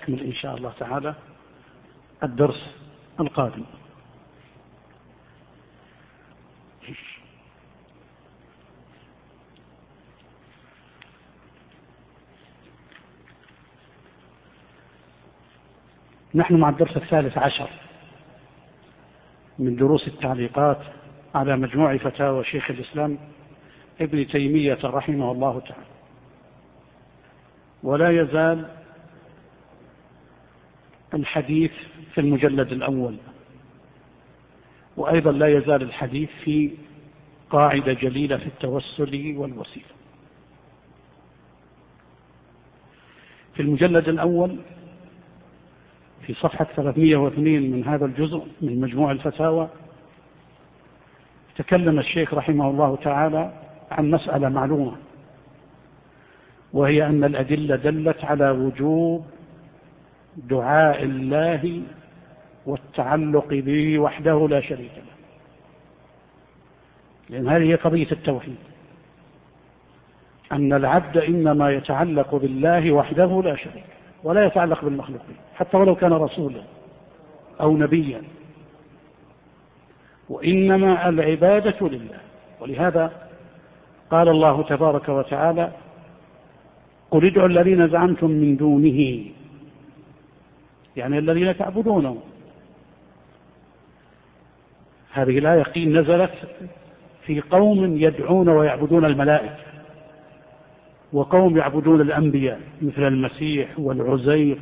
نستكمل إن شاء الله تعالى الدرس القادم. نحن مع الدرس 13 من دروس التعليقات على مجموع فتاوى شيخ الإسلام ابن تيمية رحمه الله تعالى، ولا يزال الحديث في المجلد الأول، وأيضا لا يزال الحديث في قاعدة جليلة في التوسل والوسيلة. في المجلد الأول في صفحة 302 من هذا الجزء من مجموع الفتاوى تكلم الشيخ رحمه الله تعالى عن مسألة معلومة، وهي أن الأدلة دلت على وجوب دعاء الله والتعلق به وحده لا شريك له، لأن هذه هي قضية التوحيد، أن العبد إنما يتعلق بالله وحده لا شريك له، ولا يتعلق بالمخلوقين حتى ولو كان رسولا أو نبيا، وإنما العبادة لله. ولهذا قال الله تبارك وتعالى: قل ادعوا الذين زعمتم من دونه، يعني الذين تعبدونه. هذه الآية قيل نزلت في قوم يدعون ويعبدون الملائكة، وقوم يعبدون الأنبياء مثل المسيح والعزير،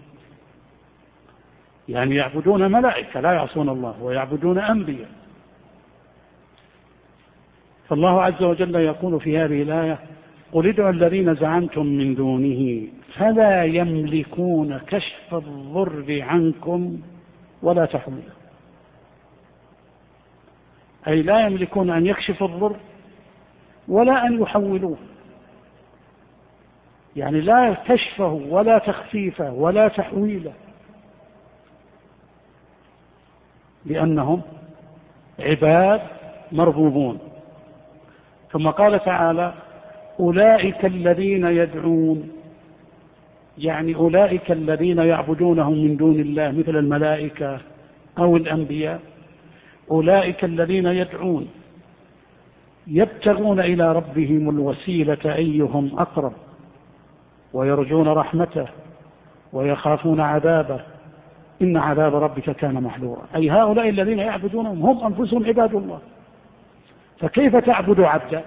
يعني يعبدون ملائكة لا يعصون الله ويعبدون أنبياء. فالله عز وجل يقول في هذه الآية: قل ادعوا الذين زعمتم من دونه فلا يملكون كشف الضر عنكم ولا تحويله، أي لا يملكون أن يكشفوا الضر ولا أن يحولوه، يعني لا كشفه ولا تخفيفه ولا تحويله، لأنهم عباد مربوبون. ثم قال تعالى: أولئك الذين يدعون، يعني أولئك الذين يعبدونهم من دون الله مثل الملائكة أو الأنبياء، أولئك الذين يدعون يبتغون إلى ربهم الوسيلة أيهم أقرب ويرجون رحمته ويخافون عذابه إن عذاب ربك كان محذورا. أي هؤلاء الذين يعبدونهم هم أنفسهم عباد الله. فكيف تعبد عبدا؟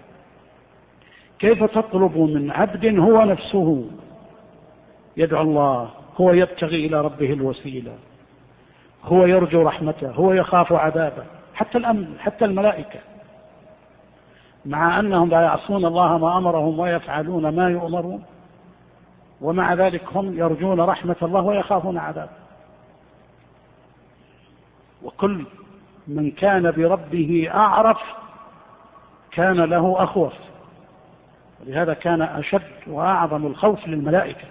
كيف تطلب من عبد هو نفسه يدعو الله، هو يبتغي إلى ربه الوسيلة، هو يرجو رحمته، هو يخاف عذابه، حتى الملائكة، مع أنهم لا يعصون الله ما أمرهم ويفعلون ما يؤمرون، ومع ذلك هم يرجون رحمة الله ويخافون عذابه. وكل من كان بربه أعرف كان له أخوف، ولهذا كان أشد وأعظم الخوف للملائكة،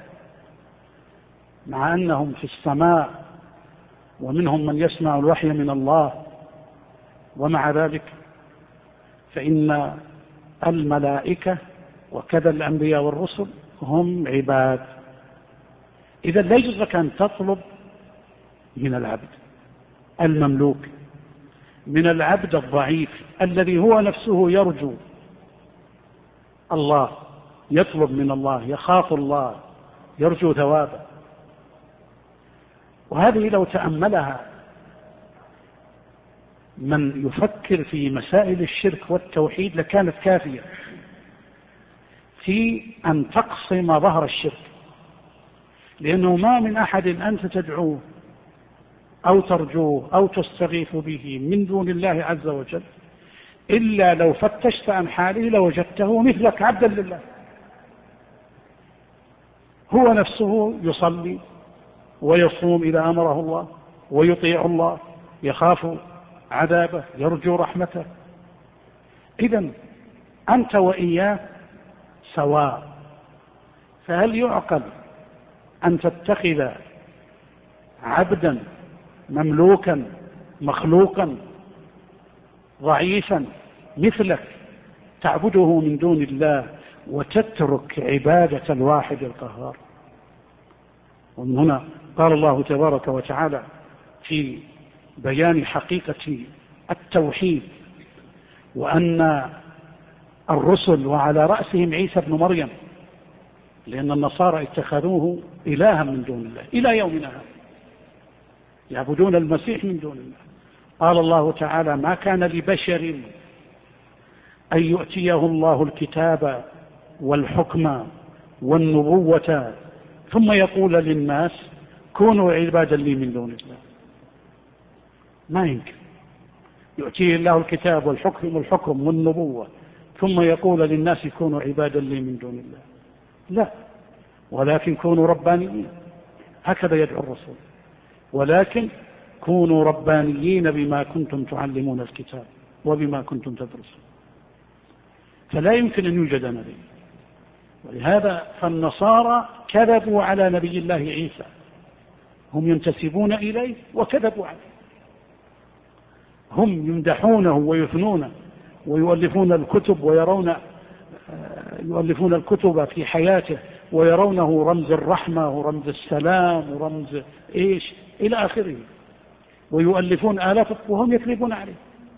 مع أنهم في السماء ومنهم من يسمع الوحي من الله، ومع ذلك فإن الملائكة وكذا الأنبياء والرسل هم عباد. إذا لا يجوز لك أن تطلب من العبد المملوك، من العبد الضعيف الذي هو نفسه يرجو الله، يطلب من الله، يخاف الله، يرجو ثوابه. وهذه لو تأملها من يفكر في مسائل الشرك والتوحيد لكانت كافية في أن تقسم ظهر الشرك، لأنه ما من أحد أنت تدعوه أو ترجوه أو تستغيث به من دون الله عز وجل إلا لو فتشت عن حاله لوجدته مثلك عبدا لله، هو نفسه يصلي ويصوم إذا أمره الله، ويطيع الله، يخاف عذابه، يرجو رحمته. إذن أنت وإياه سواء. فهل يعقل أن تتخذ عبدا مملوكا مخلوقا ضعيفا مثلك تعبده من دون الله وتترك عبادة الواحد القهار؟ ومن هنا قال الله تبارك وتعالى في بيان حقيقة التوحيد وأن الرسل وعلى رأسهم عيسى بن مريم، لأن النصارى اتخذوه إلها من دون الله إلى يومنا هذا، يعبدون المسيح من دون الله. قال الله تعالى: ما كان لبشر أن يؤتيه الله الكتاب والحكم والنبوة ثم يقول للناس كونوا عبادا لي من دون الله. ما يمكن يؤتيه الله الكتاب والحكم والنبوة ثم يقول للناس كونوا عبادا لي من دون الله، لا، ولكن كونوا ربانيين، هكذا يدعو الرسول، ولكن كونوا ربانيين بما كنتم تعلمون الكتاب وبما كنتم تدرسون. فلا يمكن أن يوجد نبي، ولهذا فالنصارى كذبوا على نبي الله عيسى، هم ينتسبون إليه وكذبوا عليه، هم يمدحونه ويثنونه ويؤلفون الكتب يؤلفون الكتب في حياته ويرونه رمز الرحمة ورمز السلام ورمز إيش إلى آخره، ويؤلفون آلاف وهم يكذبون عليه.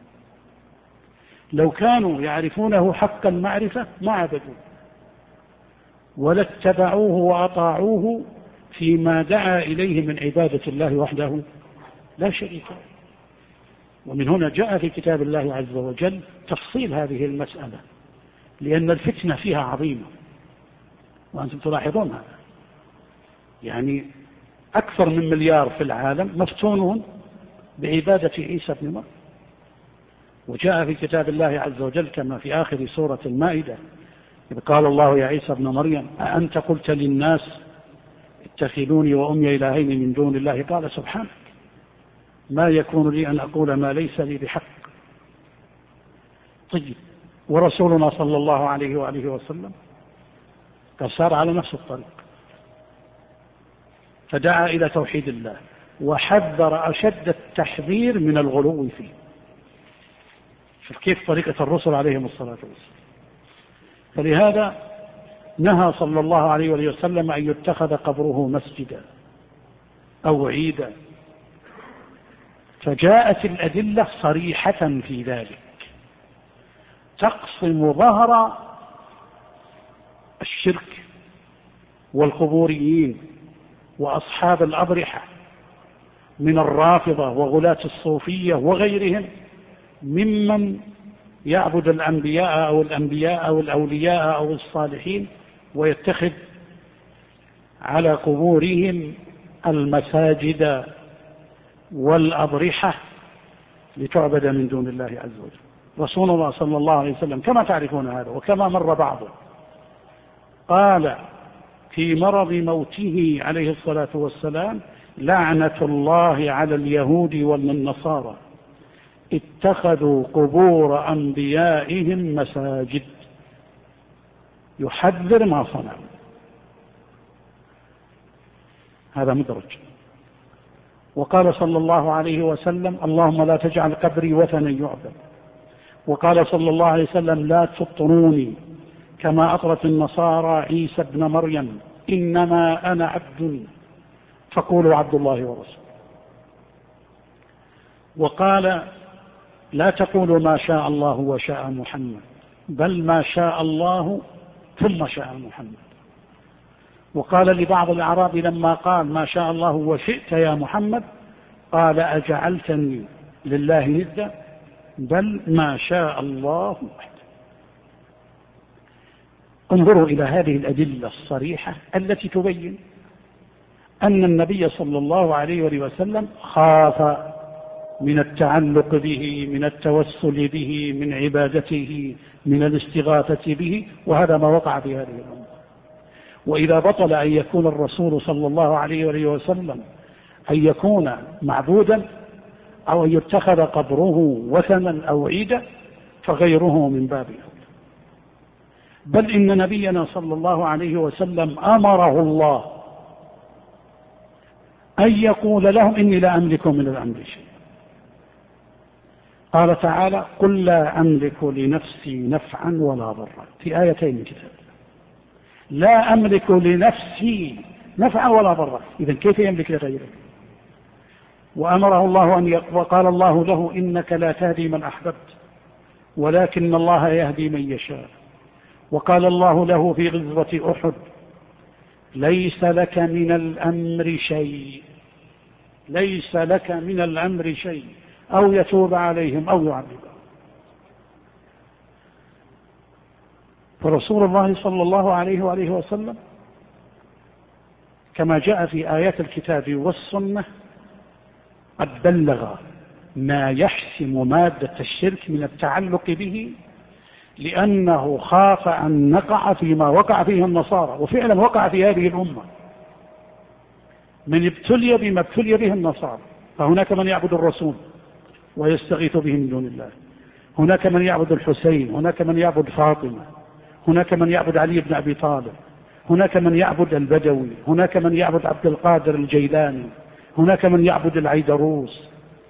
لو كانوا يعرفونه حق المعرفة ما عبدوه ولا اتبعوه وأطاعوه فيما دعا إليه من عبادة الله وحده لا شريك له. ومن هنا جاء في كتاب الله عز وجل تفصيل هذه المسألة، لأن الفتنة فيها عظيمة، وأنتم تلاحظون هذا، يعني أكثر من 1 مليار في العالم مفتونون بعبادة عيسى بن مريم. وجاء في كتاب الله عز وجل كما في آخر سورة المائدة إذ قال الله يا عيسى بن مريم أأنت قلت للناس اتخذوني وأمي إلهين من دون الله؟ قال سبحانك ما يكون لي أن أقول ما ليس لي بحق. طيب، ورسولنا صلى الله عليه وآله وسلم قد سار على نفس الطريق، فدعا إلى توحيد الله وحذر أشد التحذير من الغلو فيه. شوف كيف طريقة الرسل عليهم الصلاة والسلام. فلهذا نهى صلى الله عليه وسلم أن يتخذ قبره مسجدا أو عيدا، فجاءت الأدلة صريحة في ذلك تقصم ظهر الشرك والقبوريين وأصحاب الأضرحة من الرافضة وغلاة الصوفية وغيرهم ممن يعبد الأنبياء أو الأولياء أو الصالحين ويتخذ على قبورهم المساجد والأضرحة لتعبد من دون الله عز وجل. رسول الله صلى الله عليه وسلم كما تعرفون هذا وكما مر بعضه قال في مرض موته عليه الصلاة والسلام: لعنة الله على اليهود والنصارى اتخذوا قبور أنبيائهم مساجد. يحذر ما صنعوا. هذا مدرج. وقال صلى الله عليه وسلم: اللهم لا تجعل قبري وثنا يعبد. وقال صلى الله عليه وسلم: لا تطروني كما أطرت النصارى عيسى ابن مريم، إنما أنا عبد فقولوا عبد الله ورسوله. وقال: لا تقولوا ما شاء الله وشاء محمد، بل ما شاء الله ثم شاء محمد. وقال لبعض الأعراب لما قال ما شاء الله وشئت يا محمد قال: أجعلتني لله ندا، بل ما شاء الله وحده. انظروا إلى هذه الأدلة الصريحة التي تبين أن النبي صلى الله عليه وسلم خاف من التعلق به، من التوسل به، من عبادته، من الاستغاثة به، وهذا ما وقع في هذه الأمة. وإذا بطل أن يكون الرسول صلى الله عليه وسلم أن يكون معبودا أو أن يتخذ قبره وثنا أو عيدا فغيره من باب أولى. بل إن نبينا صلى الله عليه وسلم أمره الله أن يقول لهم: إني لا أملك من الأمر شيء. قال تعالى: قل لا أملك لنفسي نفعا ولا ضرا، في آيتين من كتاب الله. لا أملك لنفسي نفعا ولا ضرا، إذا كيف يملك لغيره؟ وأمره الله وقال الله له إنك لا تهدي من أحببت ولكن الله يهدي من يشاء. وقال الله له في غزوة أحد ليس لك من الأمر شيء، ليس لك من الأمر شيء، أو يتوب عليهم أو يعذبهم. فرسول الله صلى الله عليه وآله وسلم كما جاء في آيات الكتاب والسنة قد بلغ ما يحسم مادة الشرك من التعلق به، لأنه خاف أن نقع فيما وقع فيه النصارى، وفعلا وقع في هذه الأمة من ابتلي بما ابتلي به النصارى. فهناك من يعبد الرسول ويستغيث به من دون الله، هناك من يعبد الحسين، هناك من يعبد فاطمة، هناك من يعبد علي بن أبي طالب، هناك من يعبد البدوي، هناك من يعبد عبد القادر الجيلاني، هناك من يعبد العيدروس،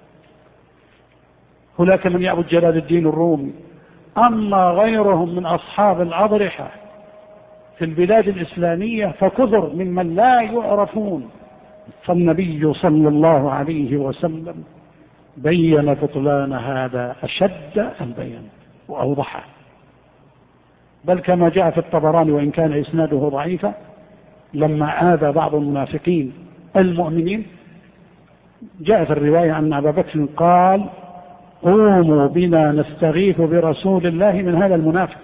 هناك من يعبد جلال الدين الرومي. أما غيرهم من أصحاب الأضرحة في البلاد الإسلامية فكثر ممن لا يعرفون. فالنبي صلى الله عليه وسلم بين بطلان هذا أشد البيان وأوضحه، بل كما جاء في الطبراني وإن كان إسناده ضعيفا لما آذى بعض المنافقين المؤمنين جاء في الرواية أن أبا بكر قال قوموا بنا نستغيث برسول الله من هذا المنافق،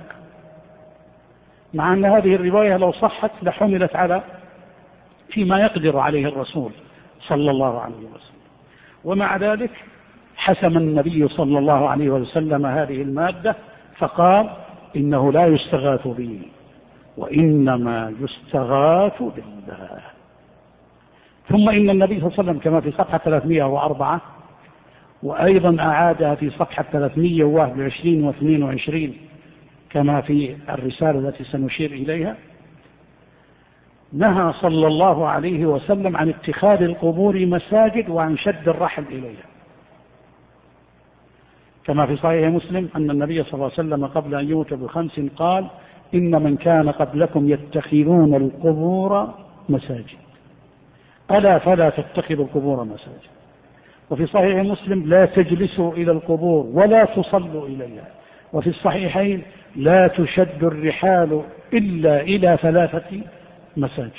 مع أن هذه الرواية لو صحت لحملت على فيما يقدر عليه الرسول صلى الله عليه وسلم. ومع ذلك حسم النبي صلى الله عليه وسلم هذه المادة فقال إنه لا يستغاث به وإنما يستغاث بالله. ثم إن النبي صلى الله عليه وسلم كما في صفحة 304 وأيضا أعادها في صفحة 321 و22 كما في الرسالة التي سنشير إليها، نهى صلى الله عليه وسلم عن اتخاذ القبور مساجد وعن شد الرحل إليها، كما في صحيح مسلم أن النبي صلى الله عليه وسلم قبل أن يموت ب5 قال إن من كان قبلكم يتخذون القبور مساجد ألا فلا تتخذوا القبور مساجد. وفي صحيح مسلم لا تجلسوا إلى القبور ولا تصلوا إليها. وفي الصحيحين لا تشد الرحال إلا إلى 3 مساجد.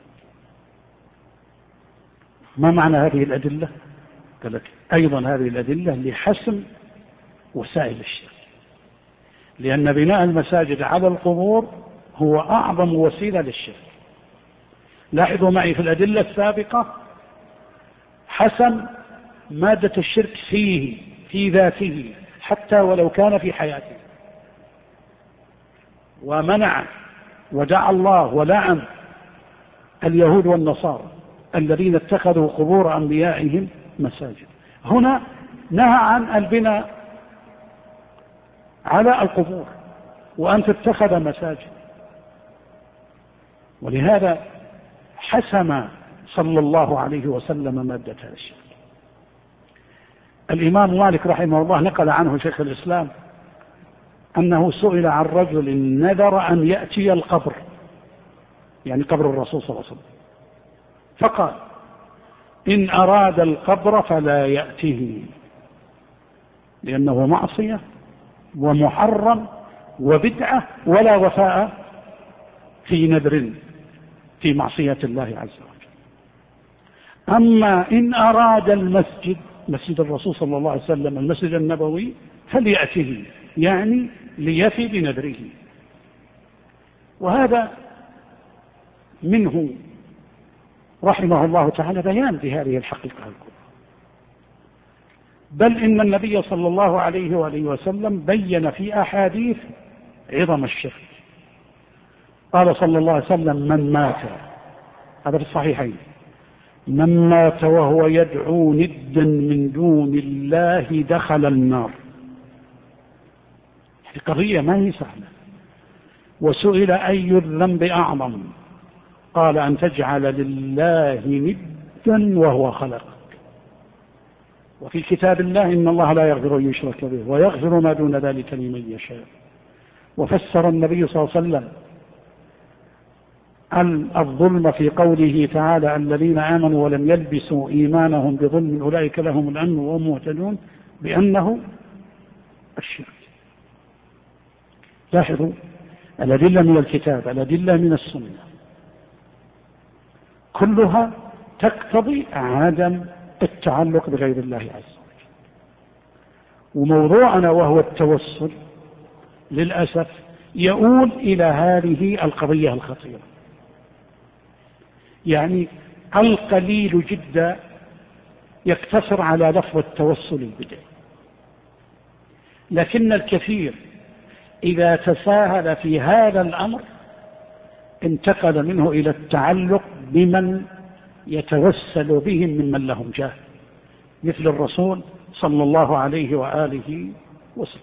ما معنى هذه الأدلة؟ قال لك أيضا هذه الأدلة لحسم وسائل الشرك، لأن بناء المساجد على القبور هو أعظم وسيلة للشرك. لاحظوا معي في الأدلة السابقة حسم مادة الشرك فيه في ذاته حتى ولو كان في حياته، ومنع ودعا الله ولعن اليهود والنصارى الذين اتخذوا قبور أنبيائهم مساجد. هنا نهى عن البناء على القبور وأن تتخذ مساجد، ولهذا حسم صلى الله عليه وسلم مادة الشرك. الإمام مالك رحمه الله نقل عنه شيخ الإسلام أنه سئل عن رجل نذر أن يأتي القبر، يعني قبر الرسول صلى الله عليه وسلم، فقال إن أراد القبر فلا يأته، لأنه معصية ومحرم وبدعة ولا وفاء في نذر في معصية الله عز وجل. أما إن أراد المسجد، مسجد الرسول صلى الله عليه وسلم المسجد النبوي، فليأته، يعني ليفي بنذره. وهذا منه رحمه الله تعالى بيان لهذه الحقيقة الكبرى. بل إن النبي صلى الله عليه وآله وسلم بين في أحاديث عظم الشرك. قال صلى الله عليه وسلم من مات، هذا في الصحيحين، من مات وهو يدعو ندا من دون الله دخل النار. هذه قضية ما هي سهلة. وسئل أي الذنب أعظم؟ قال أن تجعل لله ندا وهو خلقك. وفي كتاب الله إن الله لا يغفر أن يشرك به ويغفر ما دون ذلك لمن يشاء. وفسر النبي صلى الله عليه وسلم الظلم في قوله تعالى الذين آمنوا ولم يلبسوا إيمانهم بظلم أولئك لهم الأمن وهم مهتدون بأنه الشرك. لاحظوا الأدلة من الكتاب، الأدلة من السنة، كلها تقتضي عدم التعلق بغير الله عز وجل. وموضوعنا وهو التوسل للأسف يؤول إلى هذه القضية الخطيرة. يعني القليل جدا يقتصر على لفظ التوسل البدعي، لكن الكثير إذا تساهل في هذا الأمر انتقل منه إلى التعلق بمن يتوسل بهم ممن لهم جاه، مثل الرسول صلى الله عليه وآله وسلم.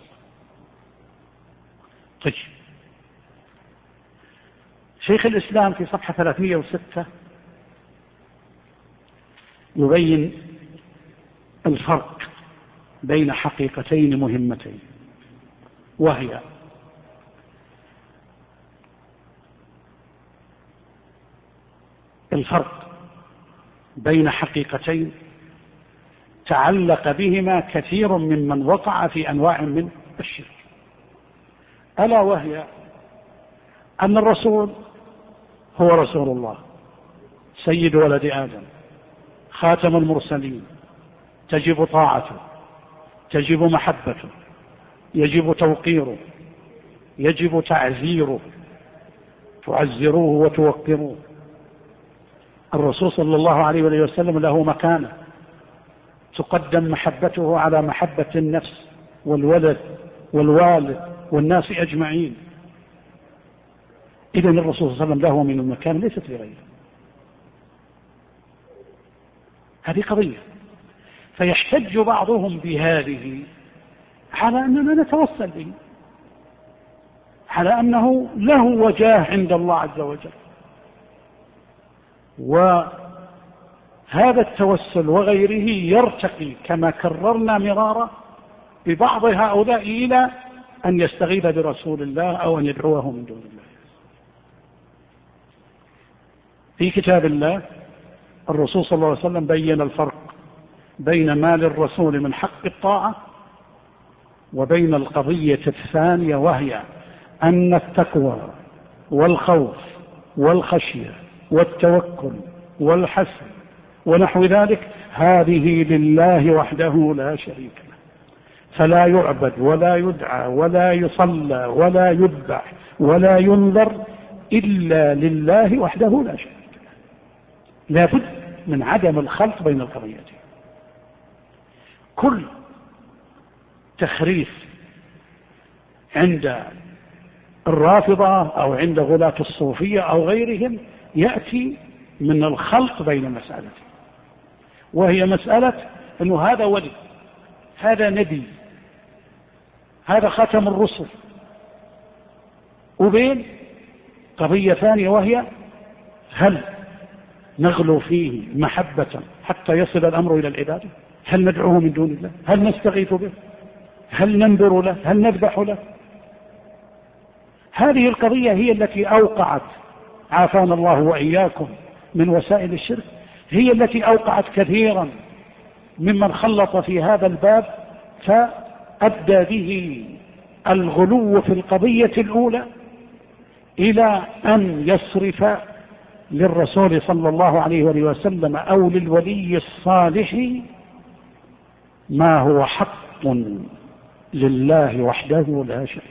طيب، شيخ الإسلام في صفحة 306 يبين الفرق بين حقيقتين مهمتين، وهي الفرق بين حقيقتين تعلق بهما كثير ممن وقع في أنواع من الشرك، ألا وهي أن الرسول هو رسول الله سيد ولد آدم خاتم المرسلين، تجب طاعته، تجب محبته، يجب توقيره، يجب تعزيره، تعزروه وتوقروه. الرسول صلى الله عليه وسلم له مكانة، تقدم محبته على محبة النفس والولد والوالد والناس أجمعين. إذن الرسول صلى الله عليه وسلم له من المكان ليست لغيره. هذه قضية. فيحتج بعضهم بهذه على أننا نتوسل به، على أنه له وجاه عند الله عز وجل. وهذا التوسل وغيره يرتقي كما كررنا مرارا ببعض هؤلاء إلى أن يستغيث برسول الله أو أن يدعوه من دون الله. في كتاب الله الرسول صلى الله عليه وسلم بين الفرق بين ما للرسول من حق الطاعة وبين القضية الثانية، وهي أن التقوى والخوف والخشية والتوكل والحسن ونحو ذلك هذه لله وحده لا شريك له، فلا يعبد ولا يدعى ولا يصلى ولا يذبح ولا ينذر إلا لله وحده لا شريك له. لا بد من عدم الخلط بين القضيتين. كل تخريف عند الرافضة أو عند غلاة الصوفية أو غيرهم يأتي من الخلط بين المسألتين، وهي مسألة أنه هذا ولي، هذا نبي، هذا ختم الرسل، وبين قضية ثانية وهي هل نغلو فيه محبة حتى يصل الأمر إلى العبادة؟ هل ندعوه من دون الله؟ هل نستغيث به؟ هل ننذر له؟ هل نذبح له؟ هذه القضية هي التي أوقعت، عافانا الله وإياكم من وسائل الشرك، هي التي أوقعت كثيرا ممن خلط في هذا الباب، فأدى به الغلو في القضية الأولى إلى أن يصرف للرسول صلى الله عليه وسلم أو للولي الصالح ما هو حق لله وحده لا شريك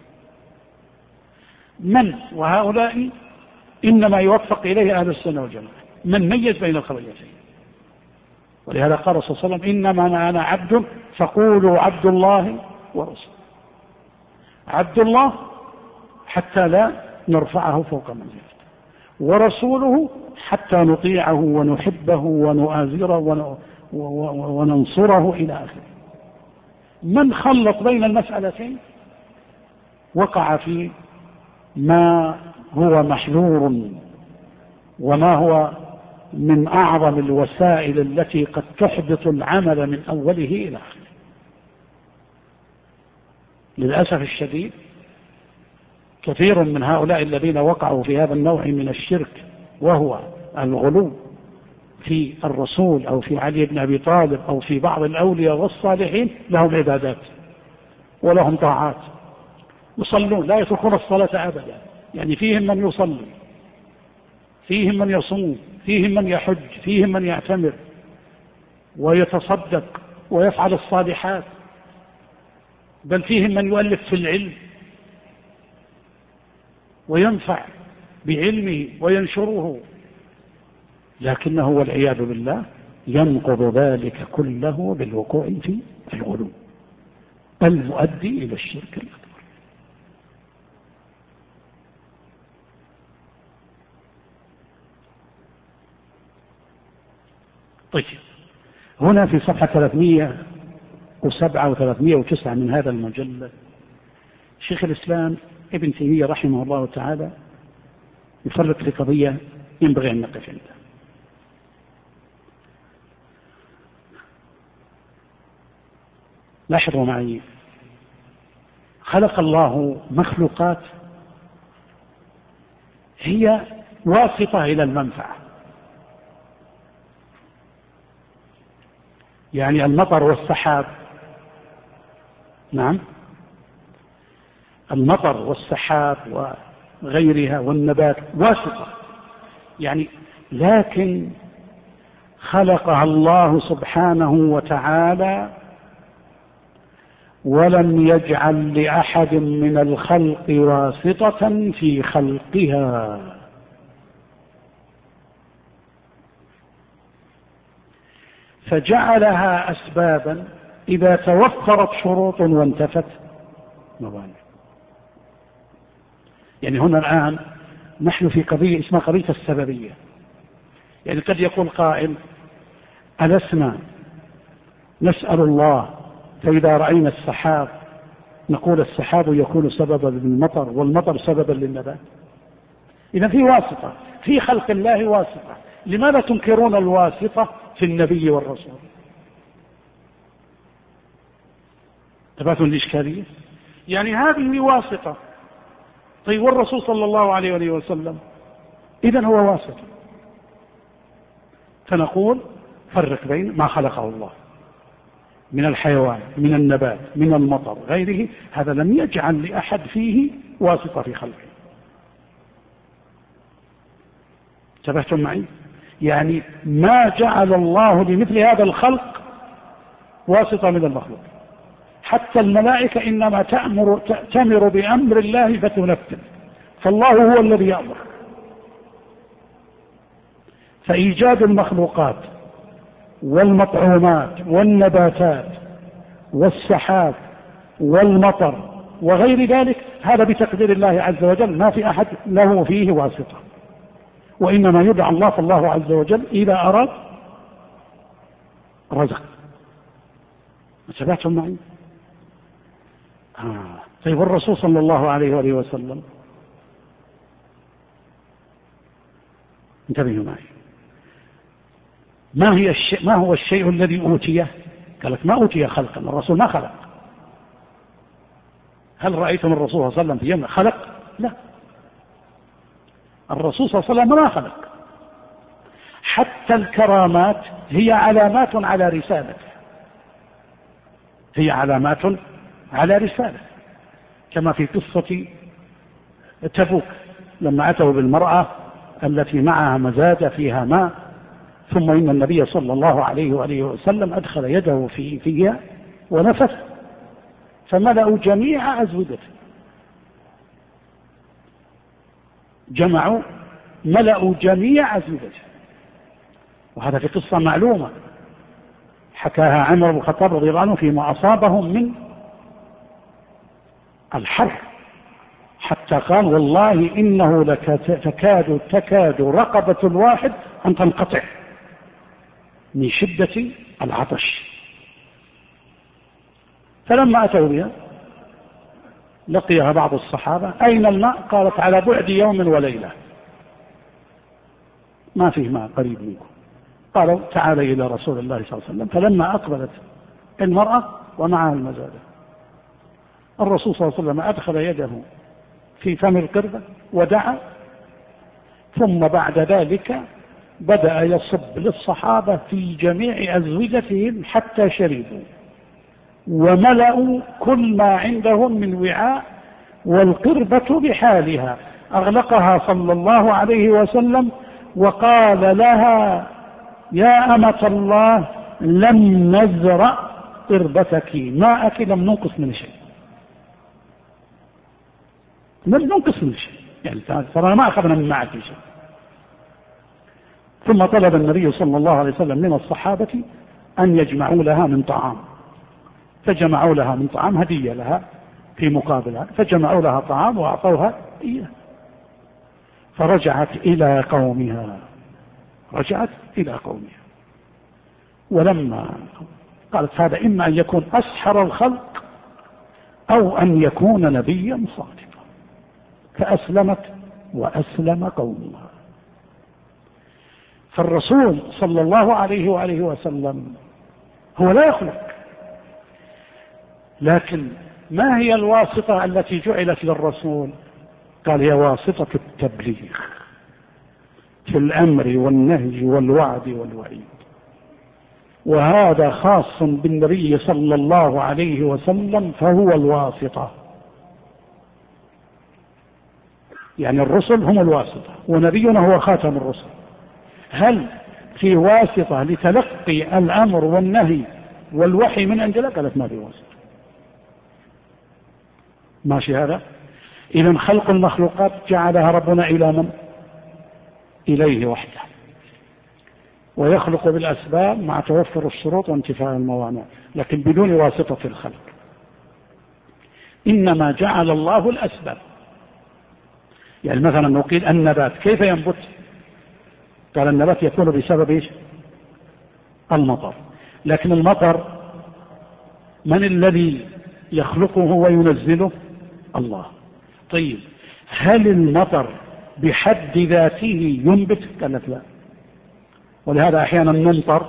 له. وهؤلاء إنما يوفق إليه أهل السنة والجماعة، من ميز بين القضيتين. ولهذا قال صلى الله عليه وسلم إنما أنا عبد فقولوا عبد الله ورسوله. عبد الله حتى لا نرفعه فوق منزلته، ورسوله حتى نطيعه ونحبه ونؤازره وننصره إلى آخره. من خلط بين المسألتين وقع في ما هو محذور وما هو من أعظم الوسائل التي قد تحبط العمل من أوله إلى آخره. للأسف الشديد كثير من هؤلاء الذين وقعوا في هذا النوع من الشرك وهو الغلو في الرسول أو في علي بن أبي طالب أو في بعض الأولياء والصالحين، لهم عبادات ولهم طاعات، يصلون لا يتركون الصلاة أبدا، يعني فيهم من يصلي، فيهم من يصوم، فيهم من يحج، فيهم من يعتمر ويتصدق ويفعل الصالحات، بل فيهم من يؤلف في العلم وينفع بعلمه وينشره، لكنه والعياذ بالله ينقض ذلك كله بالوقوع في الغلو المؤدي إلى الشرك الأكبر. طيب، هنا في صفحة 307 و 309 من هذا المجلد شيخ الإسلام ابن تيمية رحمه الله تعالى يفرق في قضية ينبغي أن نقف عندها. لاحظوا معي، خلق الله مخلوقات هي واسطة إلى المنفعة، يعني المطر والسحاب، نعم المطر والسحاب وغيرها والنبات واسطة يعني، لكن خلقها الله سبحانه وتعالى ولم يجعل لأحد من الخلق واسطة في خلقها، فجعلها أسبابا إذا توفرت شروط وانتفت موانع. يعني هنا الآن نحن في قضية اسمها قضية السببية، يعني قد يقول قائل ألسنا نسأل الله فإذا رأينا السحاب نقول السحاب يكون سببا للمطر والمطر سببا للنبات، إذا في واسطة في خلق الله واسطة، لماذا تنكرون الواسطة في النبي والرسول؟ تبعتوا الإشكالية، يعني هذه واسطة. طيب والرسول صلى الله عليه وسلم إذن هو واسطة، فنقول فرق بين ما خلقه الله من الحيوان من النبات من المطر غيره، هذا لم يجعل لأحد فيه واسطة في خلقه. انتبهتم معي؟ يعني ما جعل الله لمثل هذا الخلق واسطة من المخلوق، حتى الملائكة إنما تأمر بأمر الله فتنفذ، فالله هو الذي يأمر. فإيجاد المخلوقات والمطعومات والنباتات والسحاب والمطر وغير ذلك هذا بتقدير الله عز وجل، ما في أحد له فيه واسطة، وإنما يدعى الله فالله عز وجل إذا أراد رزق. سمعتم معي؟ طيب الرسول صلى الله عليه وسلم انتبهوا معي، ما هو الشيء الذي أوتيه؟ قال لك ما أوتي خلقا، الرسول ما خلق. هل رأيتم الرسول صلى الله عليه وسلم في يوم خلق؟ لا، الرسول صلى الله عليه وسلم ما خلق. حتى الكرامات هي علامات على رسالته، هي علامات على رسالة، كما في قصة تبوك لما أتوا بالمرأة التي معها مزادة فيها ماء، ثم إن النبي صلى الله عليه وسلم أدخل يده فيها ونفث فملأوا جميع أزودته، ملأوا جميع أزودته، وهذا في قصة معلومة حكاها عمر بن الخطاب رضي الله عنه فيما أصابهم من الحر، حتى قال والله إنه تكاد رقبة الواحد أن تنقطع من شدة العطش. فلما أتوا بها لقيها بعض الصحابة، أين الماء؟ قالت على بعد يوم وليلة، ما فيه ماء قريب منكم. قالوا تعال إلى رسول الله صلى الله عليه وسلم. فلما أقبلت المرأة ومعها المزادة، الرسول صلى الله عليه وسلم أدخل يده في فم القربة ودعا، ثم بعد ذلك بدأ يصب للصحابة في جميع أزوجتهم حتى شربوا وملأوا كل ما عندهم من وعاء، والقربة بحالها أغلقها صلى الله عليه وسلم وقال لها: يا أمة الله، لم نزرع قربتك، ماءك لم ننقص من شيء، لم ننقص من شيء، يعني ترى ما أخذنا من معك شيء. ثم طلب النبي صلى الله عليه وسلم من الصحابة أن يجمعوا لها من طعام، فجمعوا لها من طعام هدية لها في مقابلها، فجمعوا لها طعام وأعطوها إياه، فرجعت إلى قومها، رجعت إلى قومها. ولما قالت: هذا إما أن يكون أسحر الخلق أو أن يكون نبيا صادقا، فأسلمت وأسلم قومها. فالرسول صلى الله عليه وآله وسلم هو لا يخلق، لكن ما هي الواسطة التي جعلت للرسول؟ قال: هي واسطة التبليغ في الأمر والنهي والوعد والوعيد، وهذا خاص بالنبي صلى الله عليه وسلم، فهو الواسطة. يعني الرسل هم الواسطة ونبينا هو خاتم الرسل. هل في واسطة لتلقي الأمر والنهي والوحي من عند الله؟ قالت: ما في واسطة. ماشي هذا؟ إذن خلق المخلوقات جعلها ربنا إلى من؟ إليه وحده، ويخلق بالأسباب مع توفر الشروط وانتفاء الموانع، لكن بدون واسطة في الخلق. إنما جعل الله الأسباب. يعني مثلا نقول النبات كيف ينبت؟ قال: النبات يكون بسبب إيش؟ المطر. لكن المطر من الذي يخلقه وينزله؟ الله. طيب، هل المطر بحد ذاته ينبت؟ قالت: لا. ولهذا أحيانا نمطر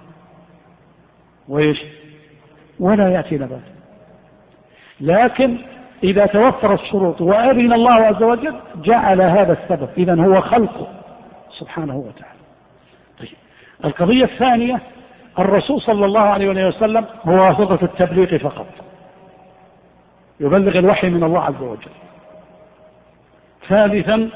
وإيش ولا يأتي نبات. لكن إذا توفر الشروط وأذن الله عز وجل جعل هذا السبب، إذن هو خلقه سبحانه وتعالى. طيب، القضية الثانية: الرسول صلى الله عليه وسلم هو واسطة التبليغ فقط، يبلغ الوحي من الله عز وجل. ثالثا: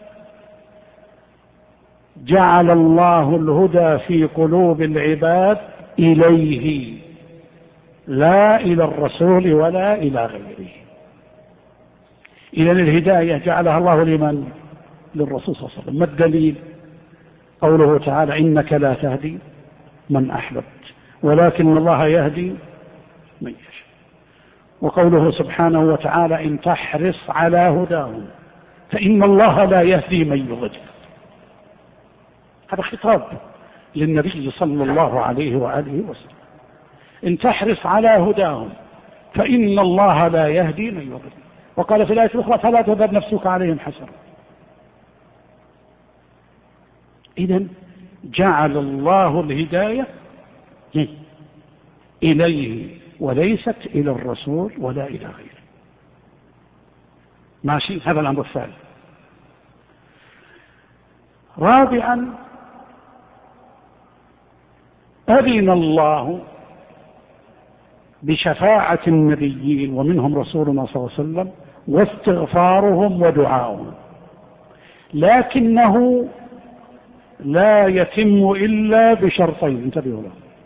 جعل الله الهدى في قلوب العباد إليه، لا إلى الرسول ولا إلى غيره. إذن الهداية جعلها الله لمن؟ للرسول صلى الله عليه وسلم. ما الدليل؟ قوله تعالى: إنك لا تهدي من أحببت ولكن الله يهدي من يشاء. وقوله سبحانه وتعالى: إن تحرص على هداهم فإن الله لا يهدي من يضل. هذا خطاب للنبي صلى الله عليه وآله وسلم. إن تحرص على هداهم فإن الله لا يهدي من يضل. وقال في الآية الأخرى: فلا تذهب نفسك عليهم حسرة. إذن جعل الله الهداية إليه وليست إلى الرسول ولا إلى غيره. ماشي؟ هذا الأمر الثالث. رابعا: أذن الله بشفاعة النبيين ومنهم رسولنا صلى الله عليه وسلم واستغفارهم ودعاؤهم، لكنه لا يتم إلا بشرطين، انتبهوا له.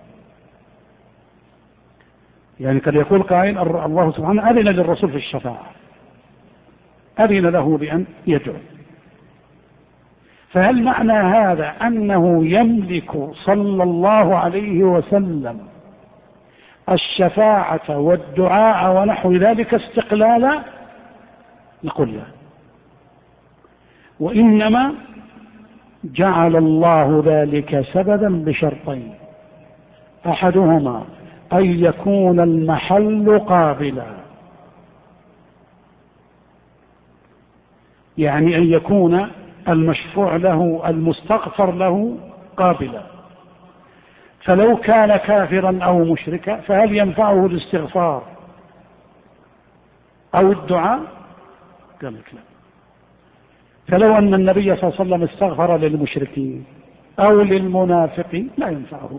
يعني قد يقول قائل: الله سبحانه أذن للرسول في الشفاعة، أذن له بأن يدعو، فهل معنى هذا أنه يملك صلى الله عليه وسلم الشفاعة والدعاء ونحو ذلك استقلالا؟ نقول لا، وإنما جعل الله ذلك سببا بشرطين: أحدهما أن يكون المحل قابلا، يعني أن يكون المشفوع له المستغفر له قابلا. فلو كان كافرا أو مشركا فهل ينفعه الاستغفار أو الدعاء؟ قال لك لا. فلو أن النبي صلى الله عليه وسلم استغفر للمشركين أو للمنافقين لا ينفعه.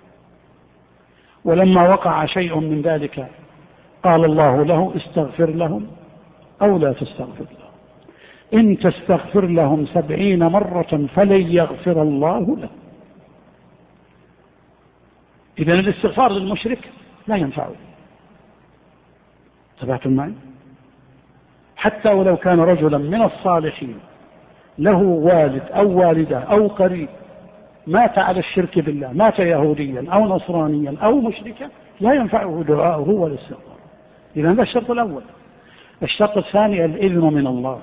ولما وقع شيء من ذلك قال الله له استغفر لهم أو لا تستغفر لهم، إن تستغفر لهم 70 مرة فلن يغفر الله لهم. إذن الاستغفار للمشرك لا ينفعه. تبعتم معي؟ حتى ولو كان رجلا من الصالحين له والد أو والدة أو قريب مات على الشرك بالله، مات يهوديا أو نصرانيا أو مشركا، لا ينفعه دعاءه والاستغفار. إذن هذا الشرط الأول. الشرط الثاني الإذن من الله.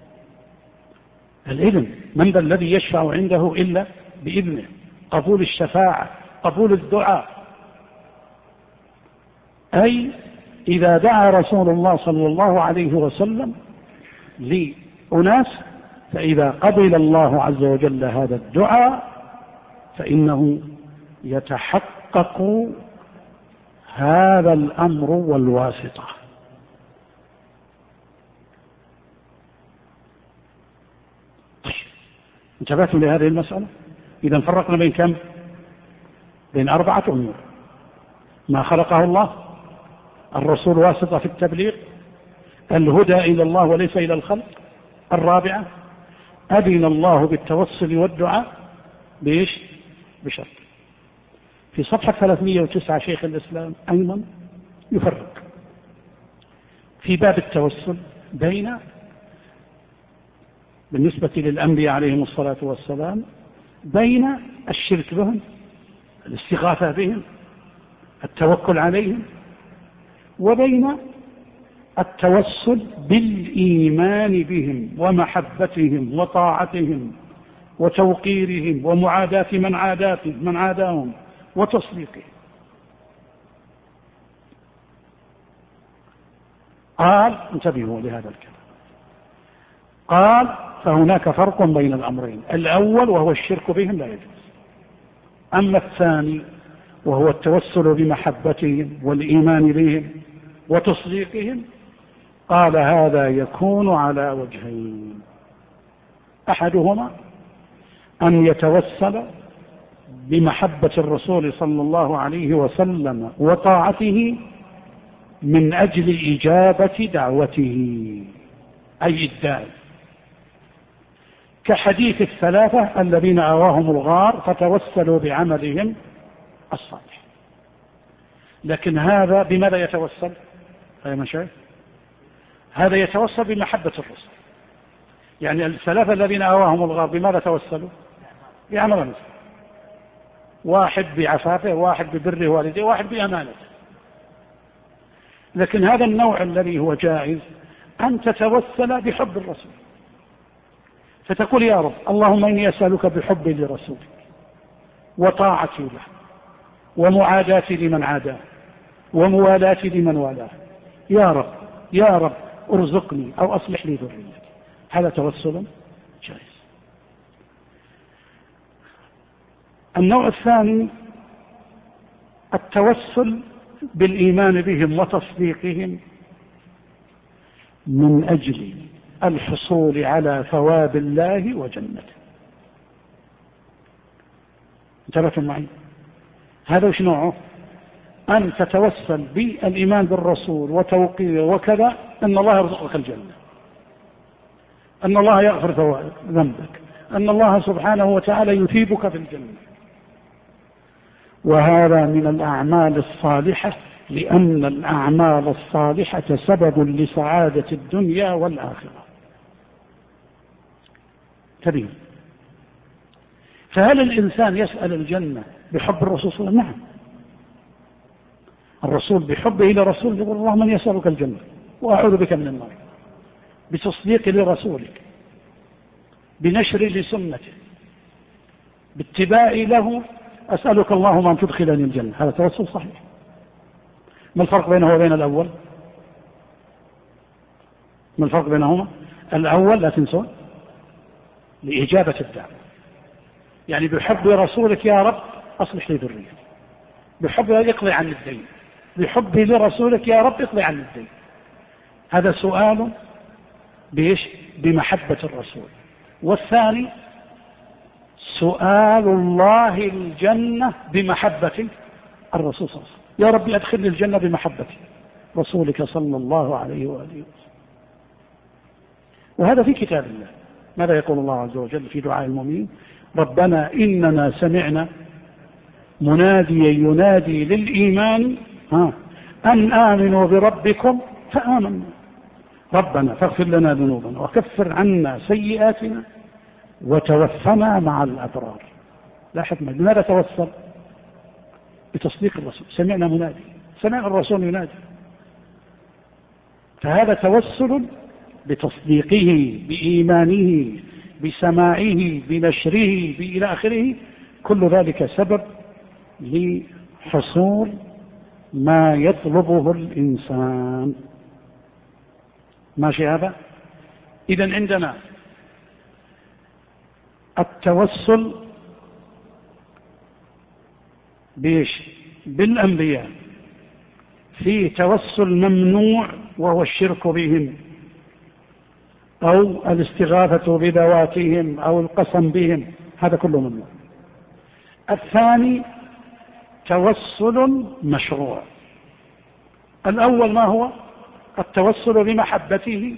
الإذن، من ذا الذي يشفع عنده إلا بإذنه؟ قبول الشفاعة، قبول الدعاء. أي إذا دعا رسول الله صلى الله عليه وسلم لأناس، فإذا قبل الله عز وجل هذا الدعاء فإنه يتحقق هذا الأمر والواسطة. طيب، انتبهتم لهذه المسألة؟ إذا فرقنا بين كم؟ بين 4 أمور: ما خلقه الله، الرسول واسطة في التبليغ، الهدى إلى الله وليس إلى الخلق، الرابعة أذن الله بالتوسل والدعاء بإيش؟ بشرط. في صفحة 309 شيخ الإسلام أيضا يفرق في باب التوسل بين، بالنسبة للأنبياء عليهم الصلاة والسلام، بين الشرك بهم، الاستغاثة بهم، التوكل عليهم، وبين التوسل بالإيمان بهم ومحبتهم وطاعتهم وتوقيرهم ومعاداة من عاداهم وتصديقهم. قال انتبهوا لهذا الكلام، قال فهناك فرق بين الأمرين: الأول وهو الشرك بهم لا يجوز، أما الثاني وهو التوسل بمحبتهم والإيمان بهم وتصديقهم، قال هذا يكون على وجهين: أحدهما أن يتوسل بمحبة الرسول صلى الله عليه وسلم وطاعته من أجل إجابة دعوته، أي الداعي، كحديث الثلاثة الذين آواهم الغار فتوسلوا بعملهم الصالح. لكن هذا بماذا يتوسل يا مشايخ؟ هذا يتوسل بمحبة الرسول. يعني الثلاثة الذين آواهم الغار بماذا توسلوا؟ بعمل الرسول، واحد بعفافه، واحد ببره والديه، واحد بأمانته. لكن هذا النوع الذي هو جائز أن تتوسل بحب الرسول، فتقول يا رب اللهم إني أسألك بحبي لرسولك وطاعتي له ومعاداتي لمن عاداه وموالاتي لمن والاه، يا رب ارزقني أو أصلح لي ذريتي. هذا توسل جائز. النوع الثاني التوسل بالإيمان بهم وتصديقهم من أجل الحصول على ثواب الله وجنته. انتبهتم معي؟ هذا وش نوعه؟ أن تتوسل بالإيمان بالرسول وتوقيره وكذا، أن الله يرزقك الجنة، أن الله يغفر ذنبك، أن الله سبحانه وتعالى يثيبك في الجنة. وهذا من الأعمال الصالحة، لأن الأعمال الصالحة سبب لسعادة الدنيا والآخرة. تبين. فهل الإنسان يسأل الجنة بحب الرسول صلى الله عليه وسلم؟ نعم. الرسول بحبه لرسوله يقول اللهم من يسألك الجنة وأعوذ بك من النار، بتصديق لرسولك، بنشر لسنته، باتباع له، أسألك اللهم أن تدخلني الجنة. هذا توسل صحيح. ما الفرق بينه وبين الأول؟ ما الفرق بينهما؟ الأول لا تنسون لإجابة الدعوة، يعني بحب رسولك يا رب أصلح لي ذريتي، بحب اقضي عن الدين، بحبي لرسولك يا رب اقضي عن الدين. هذا سؤال بمحبة الرسول. والثاني سؤال الله الجنة بمحبة الرسول صلى الله عليه وسلم. يا رب أدخلني الجنة بمحبة رسولك صلى الله عليه وآله وسلم. وهذا في كتاب الله. ماذا يقول الله عز وجل في دعاء المؤمنين؟ ربنا إننا سمعنا مناديا ينادي للإيمان أن آمنوا بربكم فآمنا ربنا فاغفر لنا ذنوبنا وكفر عنا سيئاتنا وتوفنا مع الأبرار. لا حكمة. لماذا توصل؟ بتصديق الرسول. سمعنا منادي، سمعنا الرسول ينادي، فهذا توسل بتصديقه بإيمانه بسماعه بنشره إلى آخره. كل ذلك سبب لحصول ما يطلبه الإنسان. ماشي هذا؟ إذن عندنا التوسل بالأنبياء، في توسل ممنوع وهو الشرك بهم أو الاستغاثة بذواتهم أو القسم بهم، هذا كله ممنوع. الثاني توسل مشروع. الأول ما هو؟ التوسل بمحبته،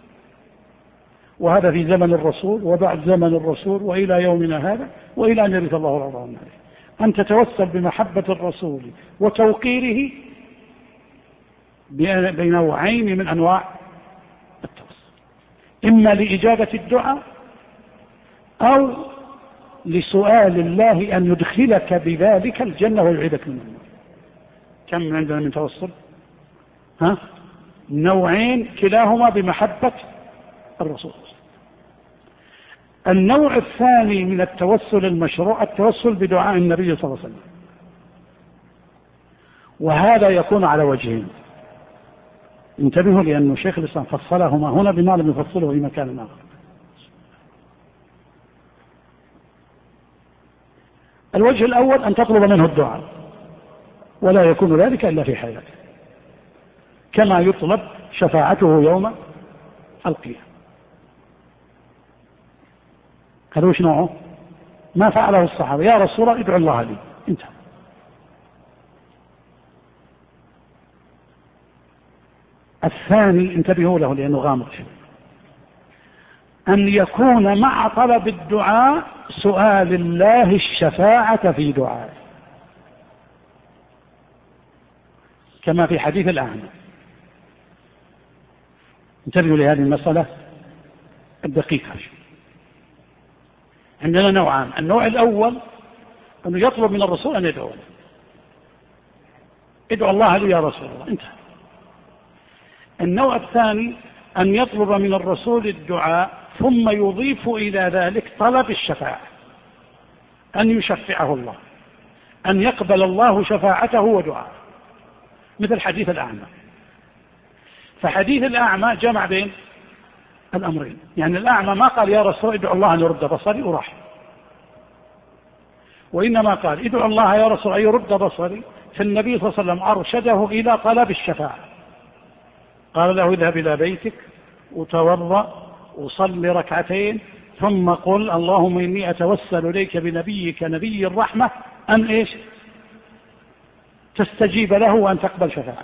وهذا في زمن الرسول وبعد زمن الرسول وإلى يومنا هذا وإلى أن يرث الله الأرض والنار. أن تتوسل بمحبة الرسول وتوقيره بنوعين من أنواع التوسل، إما لإجابة الدعاء أو لسؤال الله أن يدخلك بذلك الجنة ويعيدك من النار. كم عندنا من توسل؟ نوعين، كلاهما بمحبة الرسول. النوع الثاني من التوسل المشروع التوسل بدعاء النبي صلى الله عليه وسلم، وهذا يكون على وجهين. انتبهوا لأن شيخ الإسلام فصلهما هنا بما لم يفصله في مكان آخر. الوجه الأول أن تطلب منه الدعاء، ولا يكون ذلك إلا في حياته، كما يطلب شفاعته يوم القيامة. هذا وش نوعه؟ ما فعله الصحابة، يا رسول الله ادعو الله لي، انتهى. الثاني انتبهوا له لأنه غامض، أن يكون مع طلب الدعاء سؤال الله الشفاعة في دعائه، كما في حديث الأعمى. انتبهوا لهذه المسألة الدقيقة. عندنا نوعان. النوع الأول أنه يطلب من الرسول أن يدعو له، ادعو الله لي يا رسول الله، انتهى. النوع الثاني أن يطلب من الرسول الدعاء ثم يضيف إلى ذلك طلب الشفاعة، أن يشفعه الله، أن يقبل الله شفاعته ودعاءه، مثل حديث الأعمى. فحديث الأعمى جمع بين الأمرين، يعني الأعمى ما قال يا رسول ادعو الله أن يرد بصري وراح، وإنما قال ادعو الله يا رسول أن يرد بصري، فالنبي صلى الله عليه وسلم أرشده إلى طلب الشفاعة. قال له اذهب إلى بيتك وتوضأ وصل ركعتين ثم قل اللهم إني أتوسل إليك بنبيك نبي الرحمة أن إيش؟ تستجيب له وأن تقبل شفاعة.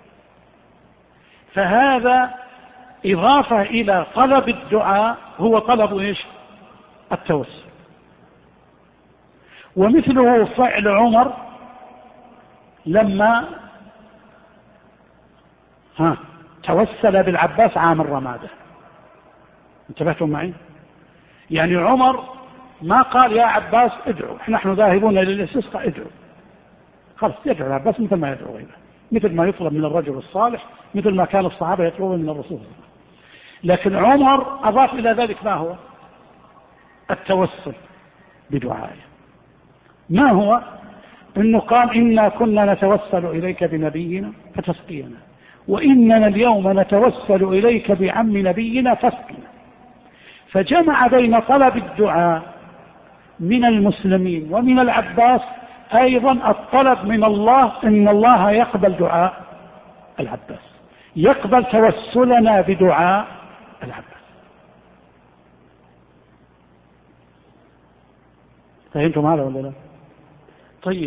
فهذا إضافة إلى طلب الدعاء هو طلب إيش؟ التوسل. ومثله فعل عمر لما توسل بالعباس عام الرمادة. انتبهتم معي؟ يعني عمر ما قال يا عباس ادعو، نحن ذاهبون للاستسقاء ادعو، خلاص يدعو العباس مثل ما يدعو غيره، مثل ما يطلب من الرجل الصالح، مثل ما كان الصحابة يطلبون من الرسول. لكن عمر أضاف إلى ذلك ما هو؟ التوسل بدعائه. ما هو؟ إنه قال إنا كنا نتوسل إليك بنبينا فتسقينا، وإننا اليوم نتوسل إليك بعم نبينا فاسقنا. فجمع بين طلب الدعاء من المسلمين ومن العباس أيضا الطلب من الله، إن الله يقبل دعاء العباس، يقبل توسلنا بدعاء العباس. فهمتم هذا ولا لا؟ طيب،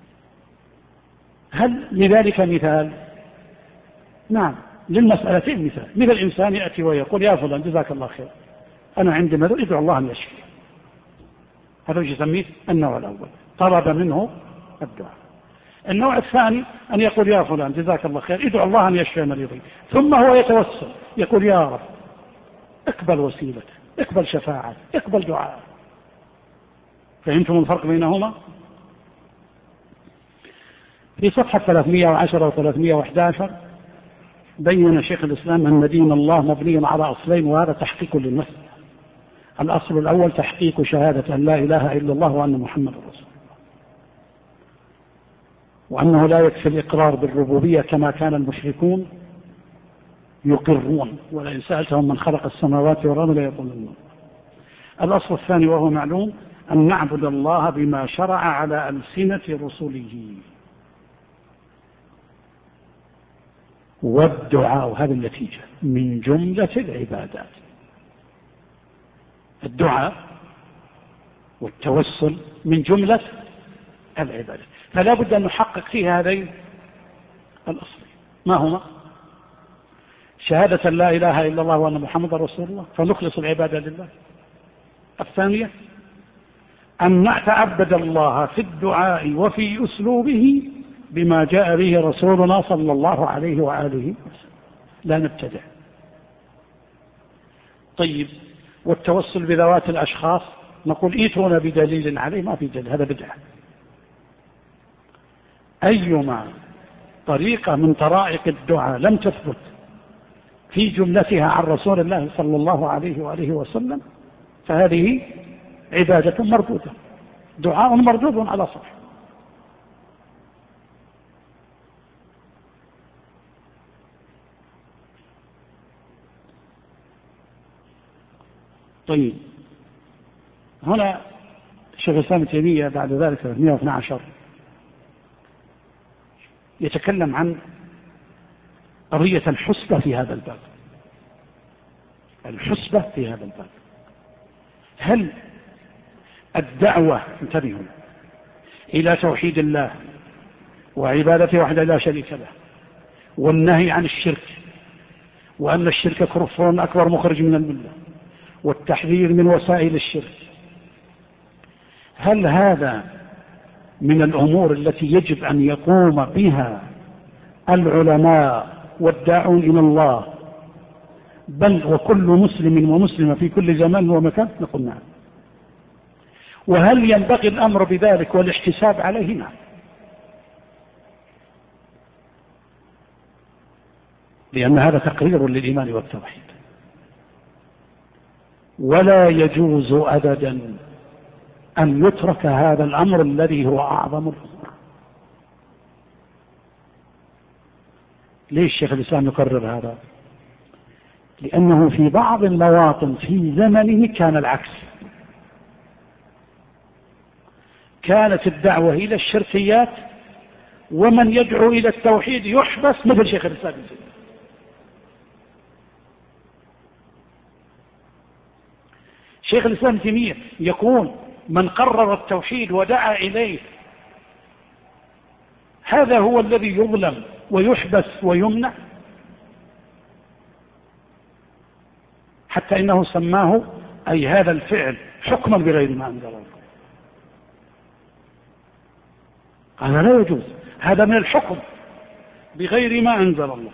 هل لذلك مثال؟ نعم، للمسألتين مثال. مثل الإنسان يأتي ويقول يا فلان جزاك الله خير، أنا عندي مرض ادعو الله أن يشفي. هذا يسميه النوع الأول، طلب منه الدعاء. النوع الثاني أن يقول يا فلان جزاك الله خير ادعو الله أن يشفي مريضي، ثم هو يتوسل يقول يا رب اقبل وسيلته، اقبل شفاعته، اقبل دعاءه. فهمتم الفرق بينهما؟ في صفحة 310 و 311 بين شيخ الإسلام أن دين الله مبني على أصلين، وهذا تحقيق للمسألة. الأصل الأول تحقيق شهادة أن لا إله إلا الله وأن محمد رسول الله، وأنه لا يكفي الإقرار بالربوبية كما كان المشركون يقرون، ولئن سألتهم من خلق السماوات والأرض ليقولون. الأصل الثاني وهو معلوم أن نعبد الله بما شرع على ألسنة رسله، والدعاء هذه النتيجة من جملة العبادات. الدعاء والتوسل من جملة العبادات، فلا بد أن نحقق فيه هذين الأصلين. ما هما؟ شهادة لا إله إلا الله وأن محمد رسول الله، فنخلص العبادة لله. الثانية أن نتعبد الله في الدعاء وفي أسلوبه بما جاء به رسولنا صلى الله عليه وآله وسلم، لا نبتدع. طيب، والتوسل بذوات الأشخاص نقول ايتونا بدليل عليه، ما في دليل، هذا بدعة. أيما طريقة من طرائق الدعاء لم تثبت في جملتها عن رسول الله صلى الله عليه وآله وسلم فهذه عبادة مردودة، دعاء مردود على صح. طيب، هنا شيخ الإسلام ابن تيمية بعد ذلك 312 يتكلم عن قضية الحسبة في هذا الباب. الحسبة في هذا الباب، هل الدعوة، انتبهوا، إلى توحيد الله وعبادته وحده لا شريك له، والنهي عن الشرك، وأن الشرك كفر أكبر مخرج من الملة، والتحذير من وسائل الشرك، هل هذا من الأمور التي يجب أن يقوم بها العلماء والداعون إلى الله، بل وكل مسلم ومسلمة في كل زمان ومكان؟ نقول نعم. وهل ينبغي الأمر بذلك والاحتساب عليه؟ نعم. لأن هذا تقرير للإيمان والتوحيد، ولا يجوز أبدا أن يترك هذا الأمر الذي هو أعظم الأمور. ليش شيخ الإسلام يقرر هذا؟ لأنه في بعض المواطن في زمنه كان العكس، كانت الدعوة إلى الشركيات ومن يدعو إلى التوحيد يحبس، مثل شيخ الإسلام ابن تيمية. شيخ الإسلام ابن تيمية يقول من قرر التوحيد ودعا إليه هذا هو الذي يظلم ويحبس ويمنع، حتى إنه سماه أي هذا الفعل حكما بغير ما أنزل الله. هذا لا يجوز، هذا من الحكم بغير ما أنزل الله.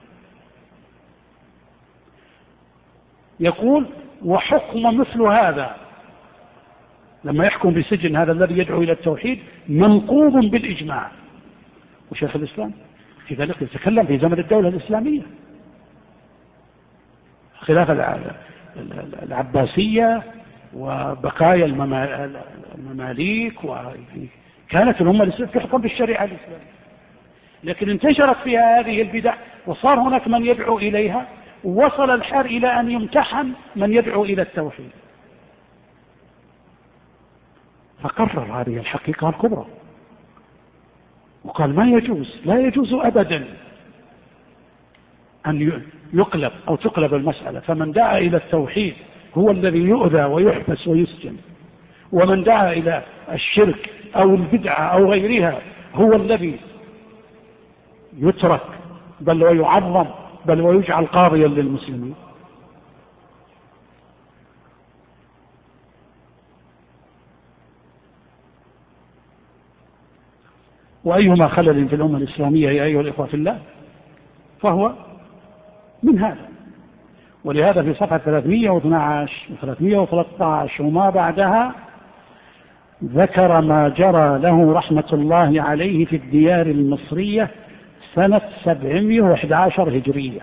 يقول وحكم مثل هذا لما يحكم بسجن هذا الذي يدعو إلى التوحيد منقوض بالإجماع. وشيخ الإسلام في ذلك يتكلم في زمن الدولة الإسلامية، خلاف العباسية وبقايا المماليك، وكانت الأمة الإسلامية تحكم بالشريعة الإسلامية، لكن انتشرت فيها هذه البدع وصار هناك من يدعو إليها، ووصل الحال إلى أن يمتحن من يدعو إلى التوحيد، فقرر هذه الحقيقة الكبرى وقال ما يجوز، لا يجوز أبدا أن يقلب أو تقلب المسألة، فمن دعا إلى التوحيد هو الذي يؤذى ويحبس ويسجن، ومن دعا إلى الشرك أو البدعة أو غيرها هو الذي يترك بل ويعظم بل ويجعل قاضيا للمسلمين. وأيما خلل في الأمة الإسلامية يا أيها الإخوة في الله فهو من هذا. ولهذا في صفحة 312 و313 وما بعدها ذكر ما جرى له رحمة الله عليه في الديار المصرية سنة 711 هجرية،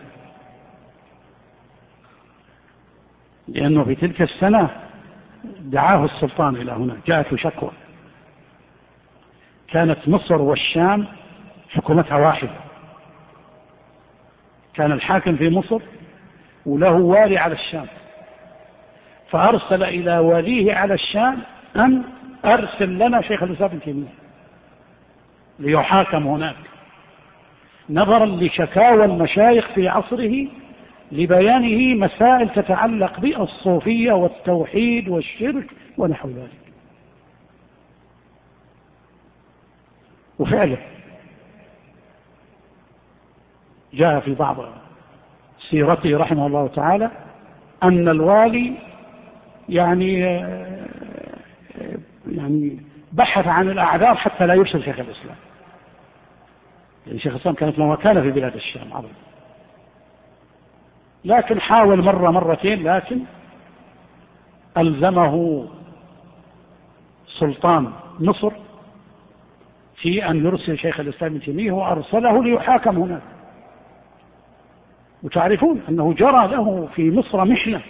لأنه في تلك السنة دعاه السلطان إلى هنا، جاءته شكوى. كانت مصر والشام حكومتها واحدة، كان الحاكم في مصر وله والي على الشام، فأرسل إلى واليه على الشام أن أرسل لنا شيخ الإسلام ابن تيمية ليحاكم هناك، نظرا لشكاوى المشايخ في عصره لبيانه مسائل تتعلق بالصوفية والتوحيد والشرك ونحو ذلك. وفعلا جاء في بعض سيرته رحمه الله تعالى أن الوالي يعني بحث عن الأعذار حتى لا يرسل شيخ الإسلام، يعني شيخ الإسلام كانت له مكانة في بلاد الشام عظيم، لكن حاول مرة مرتين، لكن ألزمه سلطان مصر في أن يرسل شيخ الإسلام ابن تيمية وأرسله ليحاكم هناك. وتعرفون أنه جرى له في مصر محنة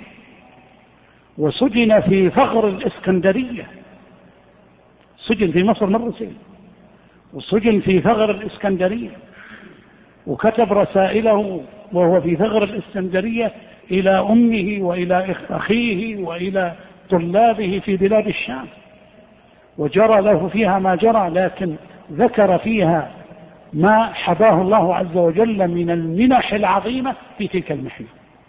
وسجن في ثغر الإسكندرية، سجن في مصر مرتين وسجن في ثغر الإسكندرية، وكتب رسائله وهو في ثغر الإسكندرية إلى أمه وإلى أخيه وإلى طلابه في بلاد الشام، وجرى له فيها ما جرى، لكن ذكر فيها ما حباه الله عز وجل من المنح العظيمة في تلك المحنة.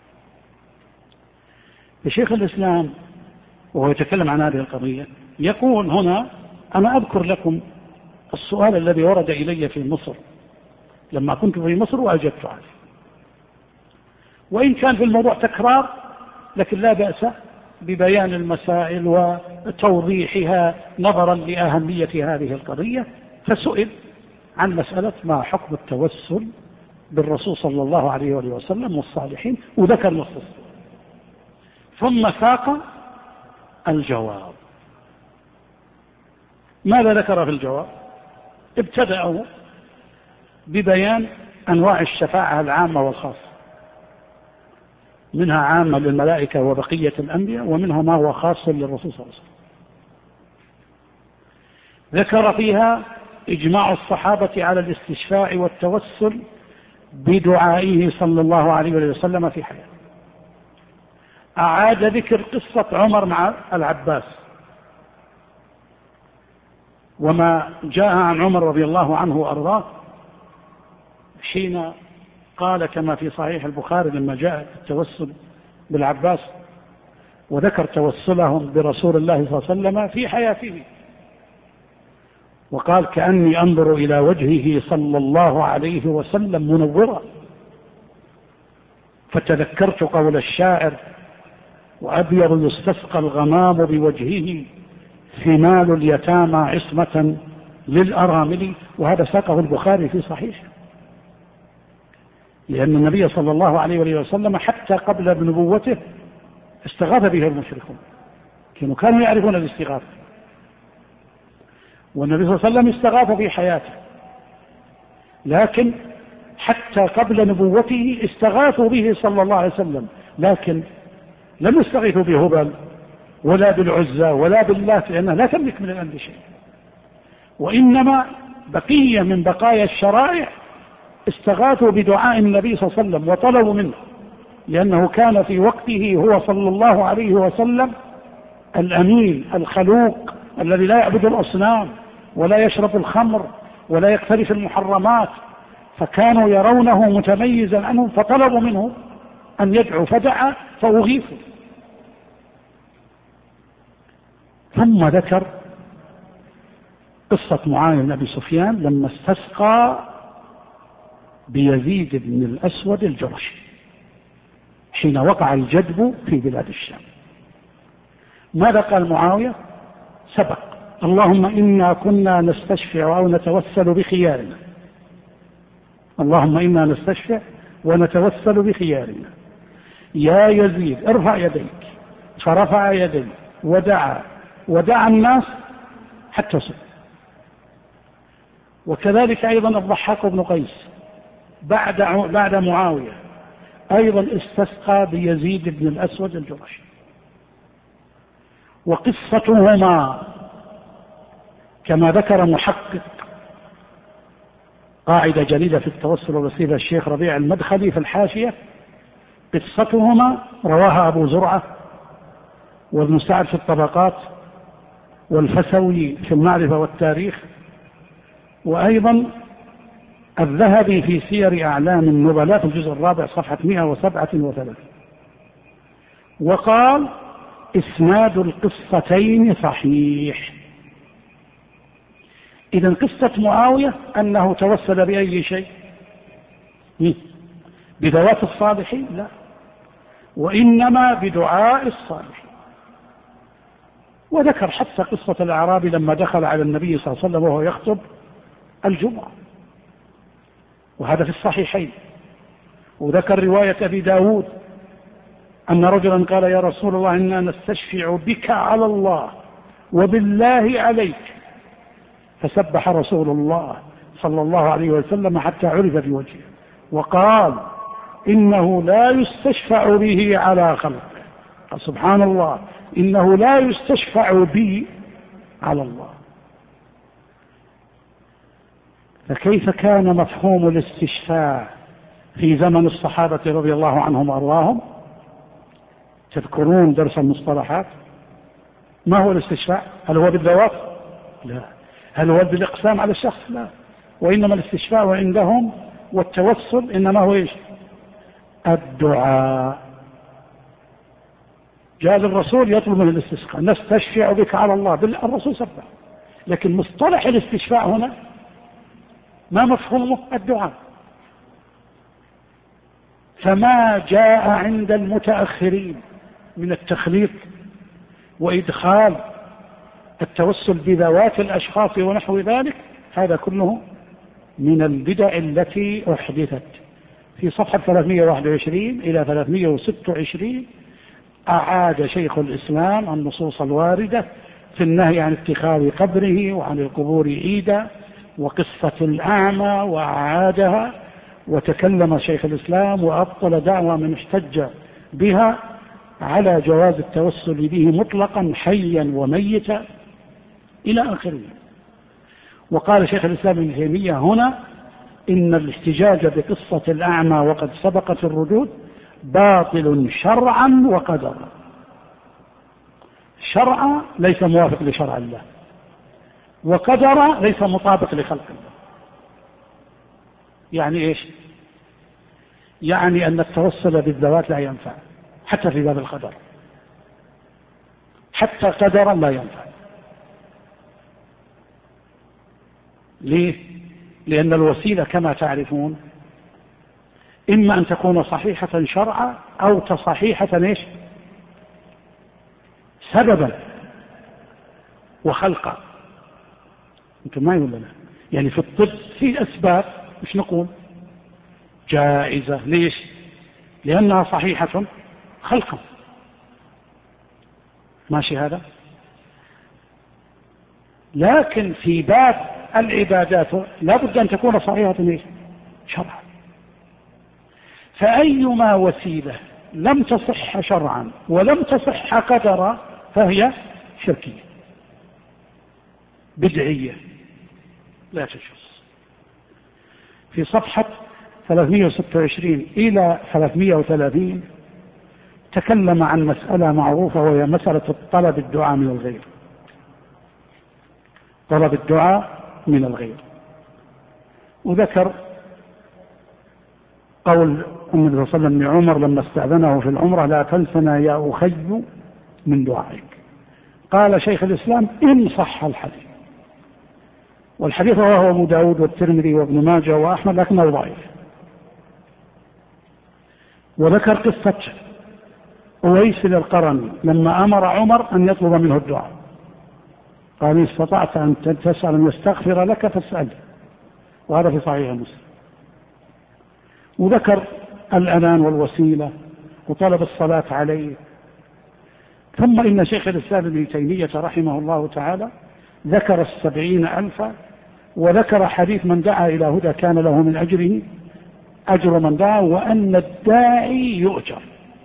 الشيخ الإسلام وهو يتكلم عن هذه القضية يقول هنا: أنا أذكر لكم السؤال الذي ورد إلي في مصر لما كنت في مصر وأجبت عنه، وإن كان في الموضوع تكرار لكن لا بأس ببيان المسائل وتوضيحها نظرا لأهمية هذه القضية. فسئل عن مسألة ما حكم التوسل بالرسول صلى الله عليه وسلم والصالحين، وذكر نص، ثم ساق الجواب. ماذا ذكر في الجواب؟ ابتدأوا ببيان أنواع الشفاعة العامة والخاصة، منها عامة للملائكة وبقية الأنبياء، ومنها ما هو خاص للرسول صلى الله عليه وسلم. ذكر فيها إجماع الصحابة على الاستشفاع والتوسل بدعائه صلى الله عليه وسلم في حياته. أعاد ذكر قصة عمر مع العباس وما جاء عن عمر رضي الله عنه وأرضاه حين قال كما في صحيح البخاري لما جاء التوسل بالعباس، وذكر توسلهم برسول الله صلى الله عليه وسلم في حياته، وقال: كأني أنظر إلى وجهه صلى الله عليه وسلم منورا، فتذكرت قول الشاعر: وأبيض يستسقى الغمام بوجهه، ثمال اليتامى عصمة للأرامل. وهذا ساقه البخاري في صحيح، لأن النبي صلى الله عليه وسلم حتى قبل نبوته استغاث به المشركون، كانوا يعرفون الاستغاثة، والنبي صلى الله عليه وسلم استغاث في حياته، لكن حتى قبل نبوته استغاثوا به صلى الله عليه وسلم، لكن لم يستغيثوا بهبل ولا بالعزى ولا باللات، لأنها لا تملك من الأمر شيء، وإنما بقية من بقايا الشرائع استغاثوا بدعاء النبي صلى الله عليه وسلم وطلبوا منه، لأنه كان في وقته هو صلى الله عليه وسلم الأمين الخلوق الذي لا يعبد الأصنام ولا يشرب الخمر ولا يقترف المحرمات، فكانوا يرونه متميزا عنهم، فطلبوا منه أن يدعو، فدعا فأغيثوا. ثم ذكر قصة معاوية بن أبي سفيان لما استسقى بيزيد بن الأسود الجرشي حين وقع الجدب في بلاد الشام. ماذا قال معاوية؟ سبق: اللهم إنا كنا نستشفع أو نتوسل بخيارنا، اللهم إنا نستشفع ونتوسل بخيارنا يا يزيد ارفع يديك. فرفع يديه ودعا الناس حتى سئل. وكذلك أيضا الضحاك بن قيس بعد معاوية أيضا استسقى بيزيد بن الأسود الجرشي. وقصتهما كما ذكر محقق قاعدة جديدة في التوسل والوسيلة الشيخ ربيع المدخلي في الحاشية: قصتهما رواها أبو زرعة وابن سعد في الطبقات والفسوي في المعرفة والتاريخ، وأيضا الذهبي في سير أعلام النبلاء في الجزء الرابع صفحة 137. وقال: إسناد القصتين صحيح. إذن قصة معاوية أنه توسل بأي شيء؟ بذوات الصالحين؟ لا، وإنما بدعاء الصالحين. وذكر حتى قصة الأعرابي لما دخل على النبي صلى الله عليه وسلم وهو يخطب الجمعة، وهذا في الصحيحين. وذكر رواية أبي داود أن رجلا قال: يا رسول الله إنا نستشفع بك على الله وبالله عليك، فسبح رسول الله صلى الله عليه وسلم حتى عرف بوجهه وقال: إنه لا يستشفع به على خلقه. سبحان الله، إنه لا يستشفع بي على الله. فكيف كان مفهوم الاستشفاع في زمن الصحابة رضي الله عنهم وأرضاهم؟ تذكرون درس المصطلحات؟ ما هو الاستشفاع؟ هل هو بالذوات؟ لا. هل هو بالإقسام على الشخص؟ لا. وإنما الاستشفاع عندهم والتوسل إنما هو إيش؟ الدعاء. جاء الرسول يطلب من الاستسقاء: نستشفع بك على الله، الرسول سبح. لكن مصطلح الاستشفاع هنا ما مفهومه؟ الدعاء. فما جاء عند المتأخرين من التخليط وإدخال التوسل بذوات الأشخاص ونحو ذلك، هذا كله من البدع التي أحدثت. في صفحة 321 إلى 326 أعاد شيخ الإسلام النصوص الواردة في النهي عن اتخاذ قبره وعن القبور عيدا وقصة الأعمى وأعادها. وتكلم شيخ الإسلام وأبطل دعوى من احتج بها على جواز التوسل به مطلقا حيا وميتا إلى آخره. وقال شيخ الإسلام ابن تيمية هنا: إن الاحتجاج بقصة الأعمى وقد سبقت الردود باطل شرعا وقدرا. شرعا ليس موافق لشرع الله، وقدرا ليس مطابق لخلق الله. يعني إيش؟ يعني أن التوسل بالذوات لا ينفع حتى في باب القدر، حتى قدرا لا ينفع. ليه؟ لأن الوسيلة كما تعرفون إما أن تكون صحيحة شرعا أو صحيحة إيش؟ سببا وخلقا. أنتم ما يقول لنا يعني في الطب في أسباب مش نقول جائزة. ليش؟ لأنها صحيحة خلقا. ماشي هذا؟ لكن في باب العبادات لا بد أن تكون صحيحة شرعا. فأيما وسيلة لم تصح شرعا ولم تصح قدرا فهي شركية بدعية لا تجوز. في صفحة 326 إلى 330 تكلم عن مسألة معروفة وهي مسألة الطلب الدعاء من الغير. طلب الدعاء من الغير. وذكر قول النبي صلى الله عليه وسلم لعمر لما استأذنه في العمرة: لا تنسنا يا أخي من دعائك. قال شيخ الإسلام إن صح الحديث، والحديث رواه أبو داود والترمذي وابن ماجه وأحمد لكنه ضعيف. وذكر قصة أويس القرني لما أمر عمر أن يطلب منه الدعاء، قال إن استطعت أن تسأل أن يستغفر لك فاسأله، وهذا في صحيح مسلم. وذكر الأذان والوسيلة وطلب الصلاة عليه. ثم إن شيخ الإسلام ابن تيمية رحمه الله تعالى ذكر 70,000، وذكر حديث من دعا إلى هدى كان له من أجره أجر من دعا، وأن الداعي يؤجر.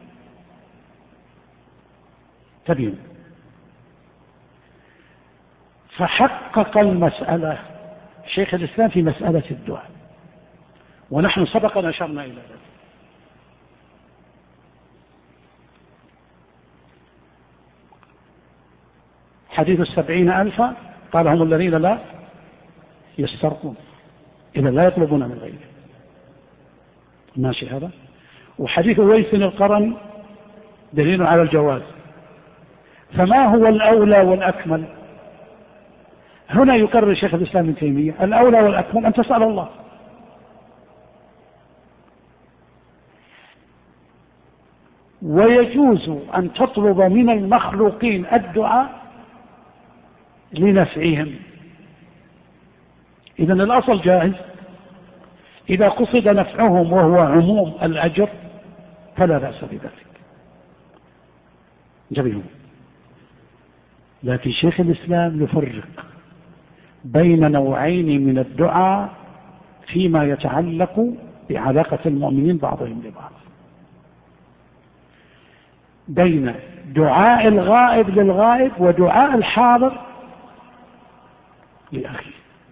تبين. فحقق المسألة شيخ الإسلام في مسألة الدعاء، ونحن سبقا أشرنا إلى ذلك. حديث 70,000 قال هم الذين لا يسترقون، إذا لا يطلبون من غيره. ماشي هذا. وحديث أويس القرني دليل على الجواز. فما هو الأولى والأكمل؟ هنا يكرر شيخ الإسلام ابن تيمية الأولى والأكمل أن تسأل الله. ويجوز أن تطلب من المخلوقين الدعاء لنفعهم، إذن الأصل جائز. إذا قصد نفعهم وهو عموم الأجر فلا بأس بذلك. جميل. لكن شيخ الإسلام يفرق بين نوعين من الدعاء فيما يتعلق بعلاقة المؤمنين بعضهم ببعض، بين دعاء الغائب للغائب ودعاء الحاضر لأخيه.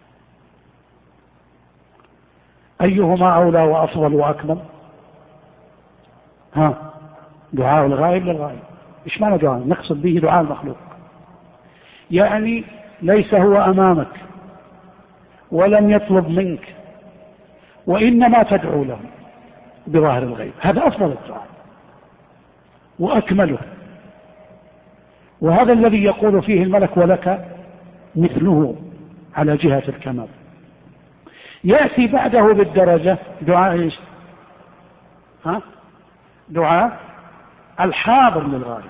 أيهما أولى وأفضل وأكمل؟ دعاء الغائب للغائب. إيش معنى دعاء؟ نقصد به دعاء المخلوق، يعني ليس هو أمامك ولم يطلب منك، وإنما تدعو له بظاهر الغيب. هذا أفضل الدعاء وأكمله، وهذا الذي يقول فيه الملك ولك مثله على جهة الكمال. يأتي بعده بالدرجة دعاء إيش؟ دعاء الحاضر للغائب.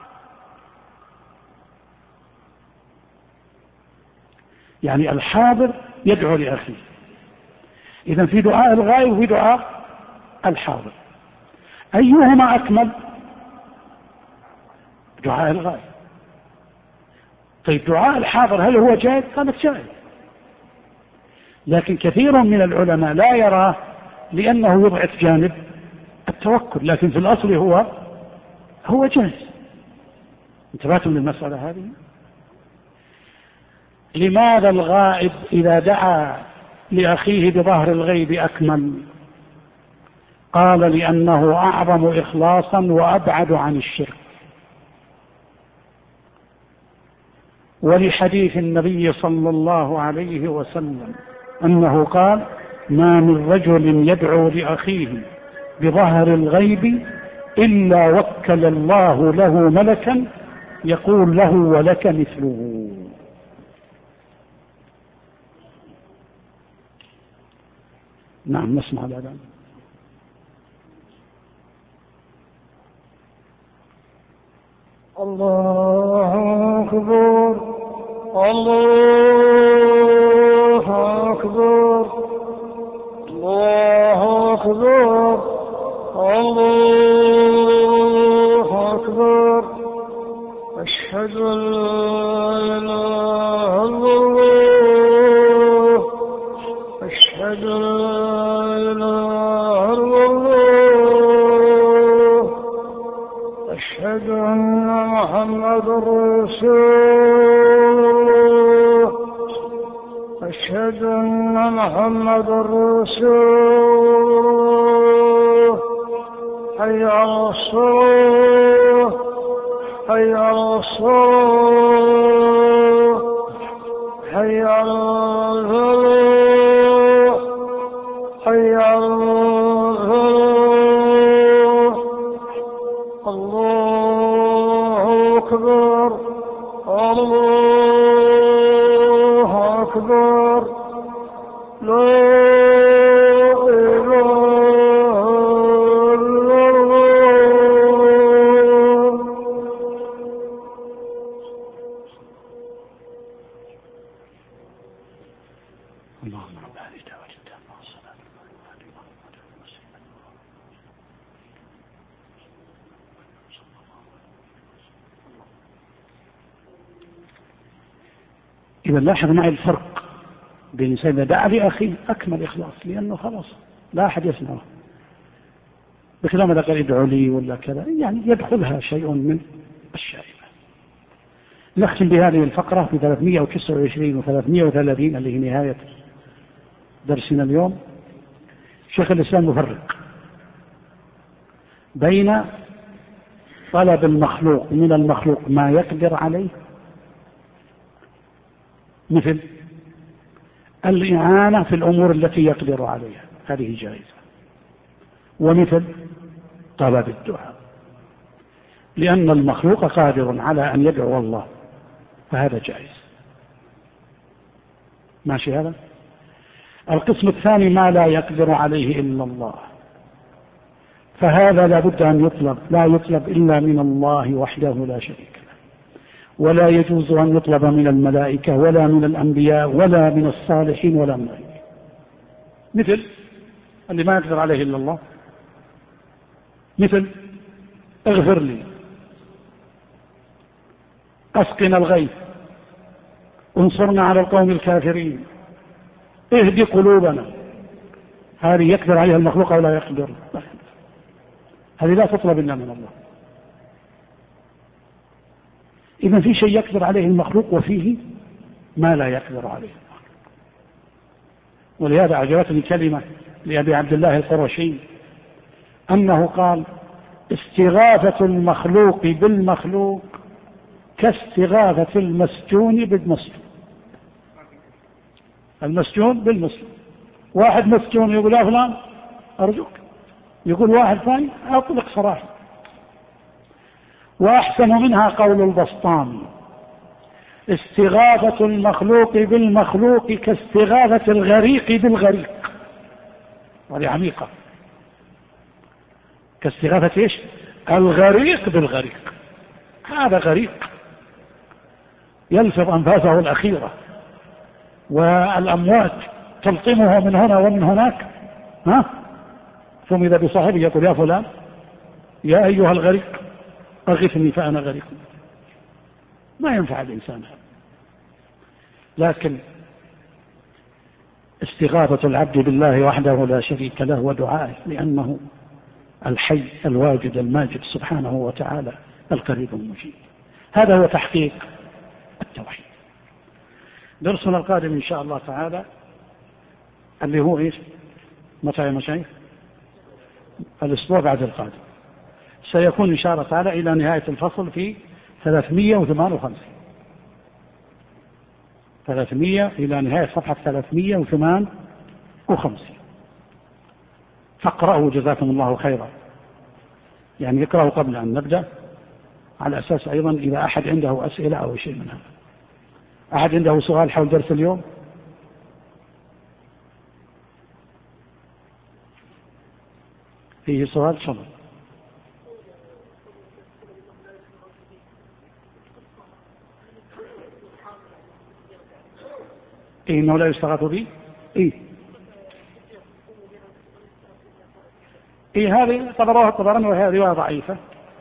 يعني الحاضر يدعو لأخيه. إذن في دعاء الغائب وفي دعاء الحاضر. أيهما أكمل؟ دعاء الغائب. طيب دعاء الحاضر هل هو جائز؟ قالت جائز، لكن كثير من العلماء لا يراه لأنه يضعف جانب التوكل، لكن في الأصل هو جائز. انتبهتم للمسألة هذه؟ لماذا الغائب إذا دعا لأخيه بظهر الغيب أكمل؟ قال لأنه أعظم إخلاصا وأبعد عن الشرك، ولحديث النبي صلى الله عليه وسلم أنه قال: ما من رجل يدعو لأخيه بظهر الغيب إلا وكل الله له ملكا يقول له ولك مثله. نعم، نسمع الأذان. الله أكبر، الله أكبر، الله أكبر، الله أكبر. أشهد أن لا إله إلا الله، أشهد أن لا إله إلا الله، أشهد أن محمد رسول الله، أشهد أن محمد رسول الله. حي على الصلاة، حي على الصلاة، حي على الفلاح، حي على الفلاح. الله أكبر، إذا لاحظ معي الفرق بين إنسان دعا لأخيه أكمل إخلاص، لأنه خلاص لا أحد يسمعه بكلام لا قال ادعوا لي ولا كذا، يعني يدخلها شيء من الشائبة. نختم بهذه الفقرة في 329 و330 اللي هي نهاية درسنا اليوم. شيخ الإسلام يفرق بين طلب المخلوق من المخلوق ما يقدر عليه، مثل الإعانة في الأمور التي يقدر عليها، هذه جائزة، ومثل طلب الدعاء لأن المخلوق قادر على أن يدعو الله، فهذا جائز. ماشي هذا؟ القسم الثاني ما لا يقدر عليه إلا الله، فهذا لا بد أن يطلب، لا يطلب إلا من الله وحده لا شريك له، ولا يجوز أن يطلب من الملائكة ولا من الأنبياء ولا من الصالحين ولا من غيرهم. مثل اللي ما يقدر عليه إلا الله، مثل اغفر لي، أسقنا الغيث، انصرنا على القوم الكافرين، اهدي قلوبنا، هذه يقدر عليها المخلوق أو لا يقدر؟ هذه لا تطلب إلا من الله. إذن في شيء يقدر عليه المخلوق وفيه ما لا يقدر عليه المخلوق. ولهذا أعجبتني كلمة لأبي عبد الله القرشي أنه قال استغاثة المخلوق بالمخلوق كاستغاثة المسجون بالمسجون. المسجون بالمسجون، واحد مسجون يقول يا فلان أرجوك، يقول واحد ثاني أطلق سراحي. وأحسن منها قول البسطامي استغاثة المخلوق بالمخلوق كاستغاثة الغريق بالغريق. وهذه عميقة. كاستغاثة إيش؟ الغريق بالغريق. هذا غريق يلفظ أنفاسه الأخيرة والأمواج تلطمه من هنا ومن هناك، ثم إذا بصاحبه يقول يا فلان يا أيها الغريق أغثني فأنا غريق. ما ينفع الإنسان هذا. لكن استغاثة العبد بالله وحده لا شريك له ودعائه، لأنه الحي الواجد الماجد سبحانه وتعالى القريب المجيب. هذا هو تحقيق التوحيد. درسنا القادم إن شاء الله تعالى اللي هو إيش؟ متى يا مشايخ؟ الأسبوع بعد القادم سيكون إن شاء الله تعالى إلى نهاية الفصل في 300 إلى نهاية صفحة 358. فاقرأوا جزاكم الله خيرا، يعني يقرأوا قبل أن نبدأ، على أساس أيضا إذا أحد عنده أسئلة أو شيء من هذا. أحد عنده سؤال حول درس اليوم؟ فيه سؤال؟ شنو؟ إنه لا يستغاث به؟ هذه طبروها الطبراني وهي رواية ضعيفة.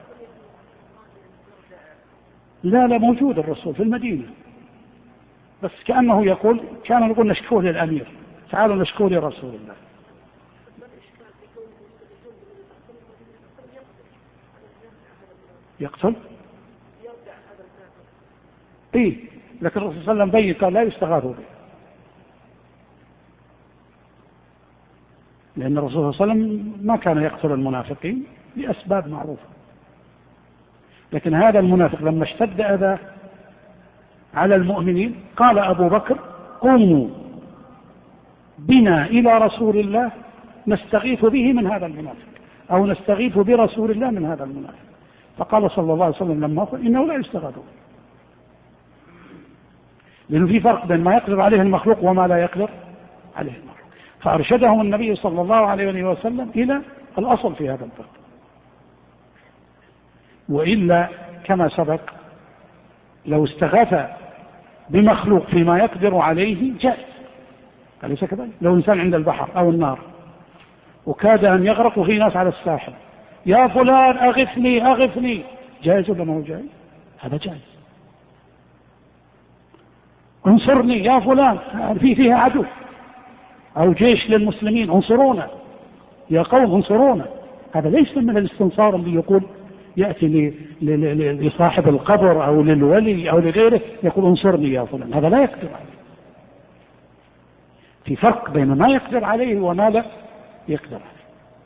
لا موجود الرسول في المدينة، بس كأنه يقول كان نقول نشكوه للأمير، تعالوا نشكوه لرسول الله. يقتل؟ لكن الرسول صلى الله عليه وسلم بين قال لا يستغاث به، لأن الرسول صلى الله عليه وسلم ما كان يقتل المنافقين لأسباب معروفة. لكن هذا المنافق لما اشتد أذى على المؤمنين قال أبو بكر قوموا بنا إلى رسول الله نستغيث به من هذا المنافق، أو نستغيث برسول الله من هذا المنافق. فقال صلى الله عليه وسلم لما قال إنه لا يستغاث به، لأنه في فرق بين ما يقدر عليه المخلوق وما لا يقدر عليه المخلوق. فأرشدهم النبي صلى الله عليه وسلم إلى الأصل في هذا الباب. وإلا كما سبق لو استغاث بمخلوق فيما يقدر عليه جائز، أليس كذلك؟ لو إنسان عند البحر أو النار وكاد أن يغرق وفي ناس على الساحل، يا فلان أغثني أغثني، جائز ولا ما هو جائز؟ هذا جائز. انصرني يا فلان، فيها عدو أو جيش للمسلمين، انصرونا يا قوم انصرونا. هذا ليس من الاستنصار اللي يقول يأتي لصاحب القبر أو للولي أو لغيره يقول انصرني يا فلان، هذا لا يقدر عليه. في فرق بين ما يقدر عليه وما لا يقدر عليه.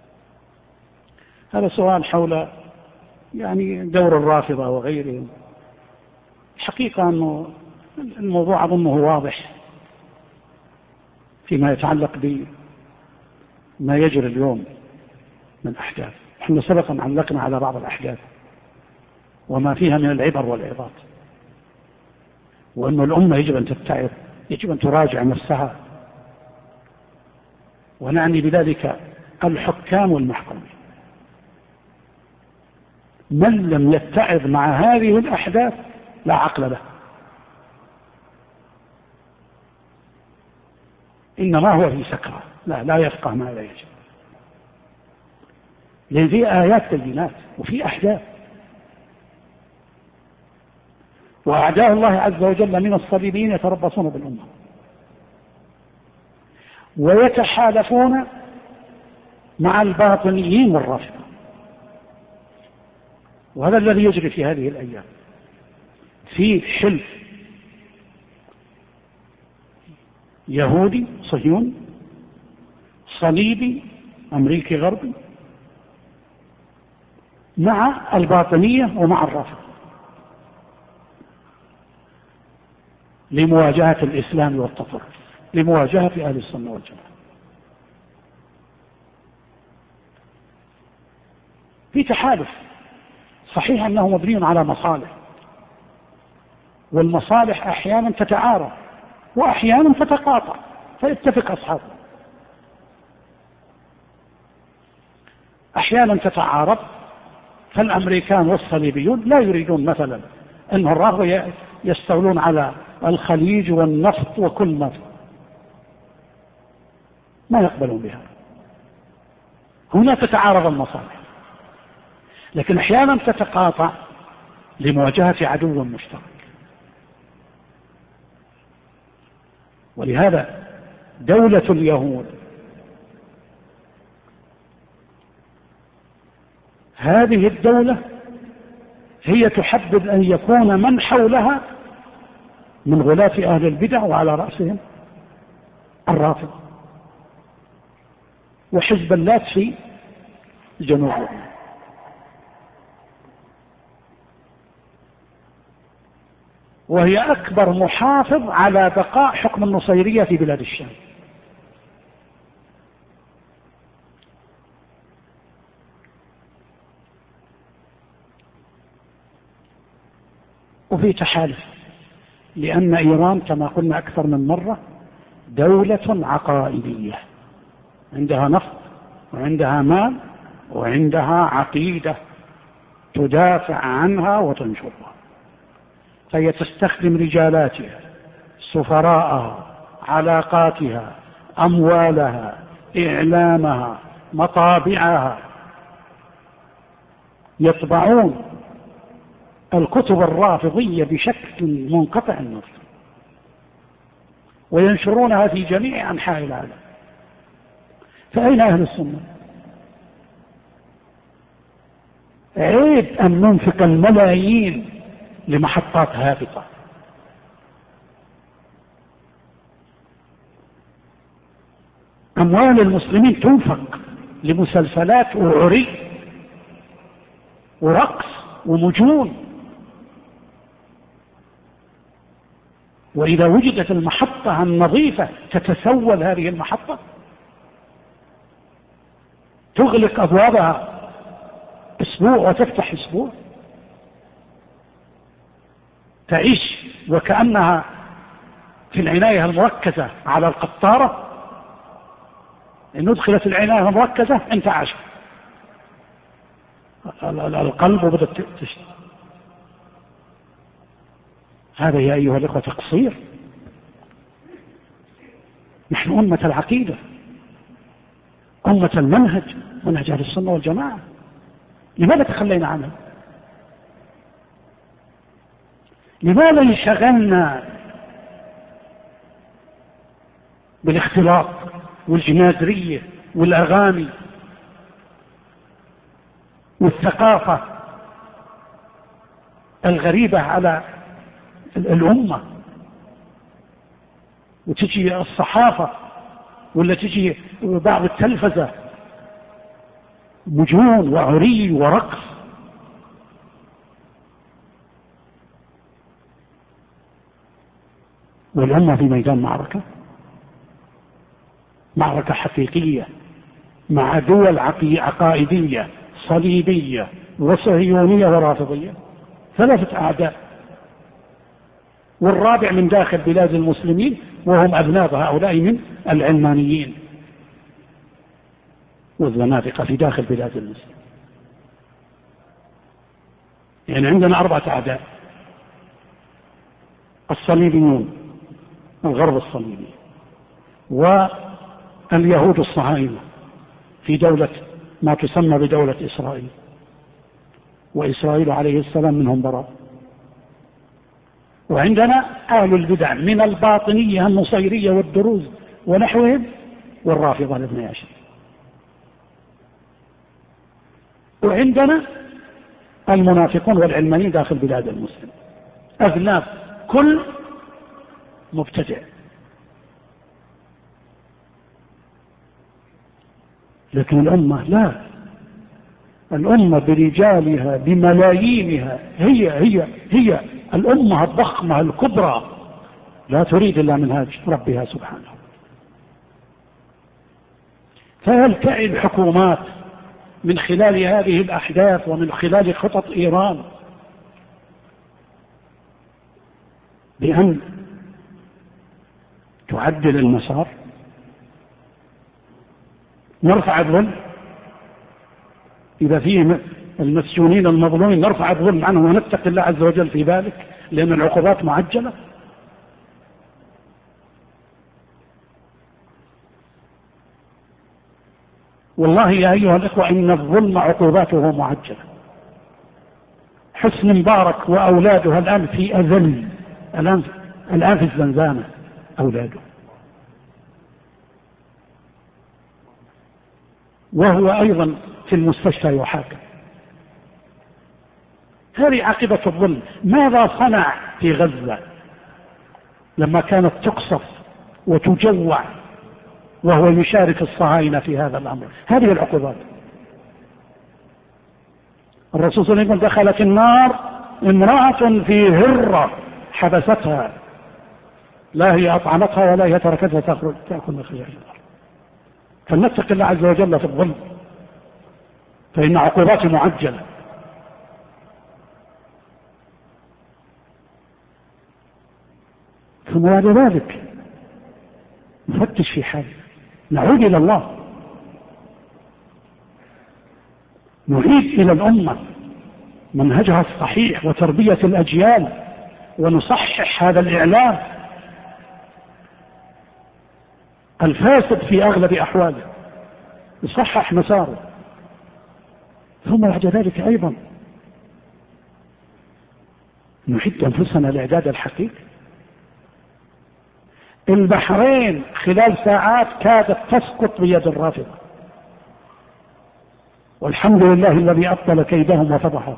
هذا سؤال حول يعني دور الرافضة وغيرهم. الحقيقة أنه الموضوع أظنه واضح فيما يتعلق بما يجري اليوم من أحداث. احنا سبقا علقنا على بعض الأحداث وما فيها من العبر والعظات، وأن الأمة يجب أن تتعظ، يجب أن تراجع نفسها، ونعني بذلك الحكام والمحكومين. من لم يتعظ مع هذه الأحداث لا عقل له، إنما هو في سكرة، لا يفقه ما لا يجب. لأن في آيات بينات وفي أحداث، وأعداء الله عز وجل من الصليبيين يتربصون بالأمة ويتحالفون مع الباطنيين والرافضة، وهذا الذي يجري في هذه الأيام. في حلف يهودي صهيوني صليبي أمريكي غربي مع الباطنية ومع الرافضة لمواجهة الإسلام والتطرف، لمواجهة أهل السنة والجماعة. في تحالف صحيح أنه مبني على مصالح، والمصالح أحيانا تتعارض وأحيانا تتقاطع فيتفق أصحابه. أحيانا تتعارض، فالأمريكان والصليبيون لا يريدون مثلا أن الرافضة يستولون على الخليج والنفط وكل ما يقبلون بها. هنا تتعارض المصالح، لكن أحيانا تتقاطع لمواجهة عدو مشترك. ولهذا دولة اليهود هذه الدولة هي تحدد أن يكون من حولها من غلاة أهل البدع، وعلى رأسهم الرافضة وحزب اللات في جنوب لبنان. وهي أكبر محافظ على بقاء حكم النصيرية في بلاد الشام. وفي تحالف، لأن إيران كما قلنا أكثر من مرة دولة عقائدية، عندها نفط وعندها مال وعندها عقيدة تدافع عنها وتنشرها، فهي تستخدم رجالاتها، سفراءها، علاقاتها، أموالها، إعلامها، مطابعها، يطبعون الكتب الرافضية بشكل منقطع النظر وينشرونها في جميع أنحاء العالم. فأين أهل السنة؟ عيب أن ننفق الملايين لمحطات هابطة. أموال المسلمين تنفق لمسلسلات وعري ورقص ومجون، وإذا وجدت المحطة النظيفة تتسول هذه المحطة، تغلق أبوابها أسبوع وتفتح أسبوع، تعيش وكأنها في العناية المركزة على القطارة. إن أدخلت العناية المركزة انتعش القلب وبدأت تشتغل. هذا يا أيها الأخوة تقصير. نحن أمة العقيدة، أمة المنهج، منهج أهل السنة والجماعة. لماذا تخلينا عنها؟ لماذا انشغلنا بالاختلاط والجنازرية والأغاني والثقافة الغريبة على الأمة، وتجي الصحافة ولا تجي بعض التلفزة مجون وعري ورقص؟ والأمة في ميدان معركة حقيقية مع دول عقائدية صليبية وصهيونية ورافضية، 3 أعداء، والرابع من داخل بلاد المسلمين وهم أذناب هؤلاء من العلمانيين والزنادقة في داخل بلاد المسلمين. يعني عندنا 4 أعداء: الصليبيون، الغرب الصليبي، واليهود الصهاينة في دولة ما تسمى بدولة إسرائيل، وإسرائيل عليه السلام منهم براء. وعندنا أهل البدع من الباطنية النصيرية والدروز ونحوهم، والرافضة الاثني عشر. وعندنا المنافقون والعلمانيين داخل بلاد المسلم، أذناب كل مبتدع. لكن الأمة لا، الأمة برجالها بملايينها هي الأمة الضخمة الكبرى، لا تريد إلا منهاج ربها سبحانه. فيلتئي الحكومات من خلال هذه الأحداث ومن خلال خطط إيران بأن تعدل المسار، نرفع الظلم إذا فيه المسجونين المظلومين، نرفع الظلم عنهم ونتقي الله عز وجل في ذلك، لأن العقوبات معجلة. والله يا أيها الإخوة إن الظلم عقوباته معجلة. حسن مبارك وأولادها الآن في أذل، الآن في الزنزانة أولاده، وهو أيضا في المستشفى يحاكم. هذه عاقبة الظلم. ماذا صنع في غزة لما كانت تقصف وتجوع وهو يشارك الصهاينة في هذا الأمر؟ هذه العقوبات. الرسول صلى الله عليه وسلم دخلت النار امرأة في هرة حبستها، لا هي أطعمتها ولا هي تركتها تأكل من خيار النار. فلنتق الله عز وجل في الظلم، فإن عقوباته معجلة. ثم بعد ذلك نفتش في حال، نعود إلى الله، نعيد إلى الأمة منهجها الصحيح وتربية الأجيال، ونصحح هذا الإعلام الفاسد في أغلب أحواله، يصحح مساره. ثم بعد ذلك أيضا نعد أنفسنا لإعداد الحقيقي. البحرين خلال ساعات كادت تسقط بيد الرافضة، والحمد لله الذي أبطل كيدهم وفضحهم.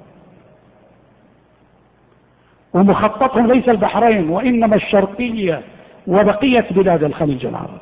ومخططهم ليس البحرين وإنما الشرقية وبقية بلاد الخليج العربي.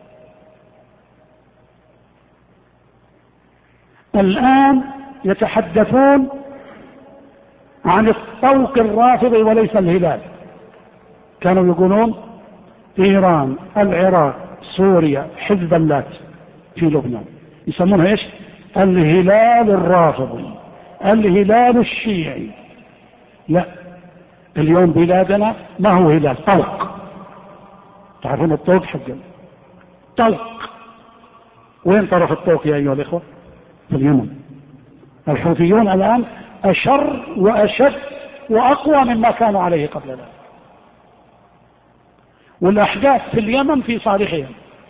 الآن يتحدثون عن الطوق الرافضي وليس الهلال. كانوا يقولون إيران، العراق، سوريا، حزب اللات في لبنان، يسمونها إيش؟ الهلال الرافضي، الهلال الشيعي. لا، اليوم بلادنا ما هو هلال، طوق. تعرفون الطوق حقا؟ طوق. وين طرف الطوق يا أيها الإخوة؟ في اليمن. الحوثيون الآن أشر وأشد وأقوى مما كانوا عليه قبل ذلك. والأحداث في اليمن في صالحهم.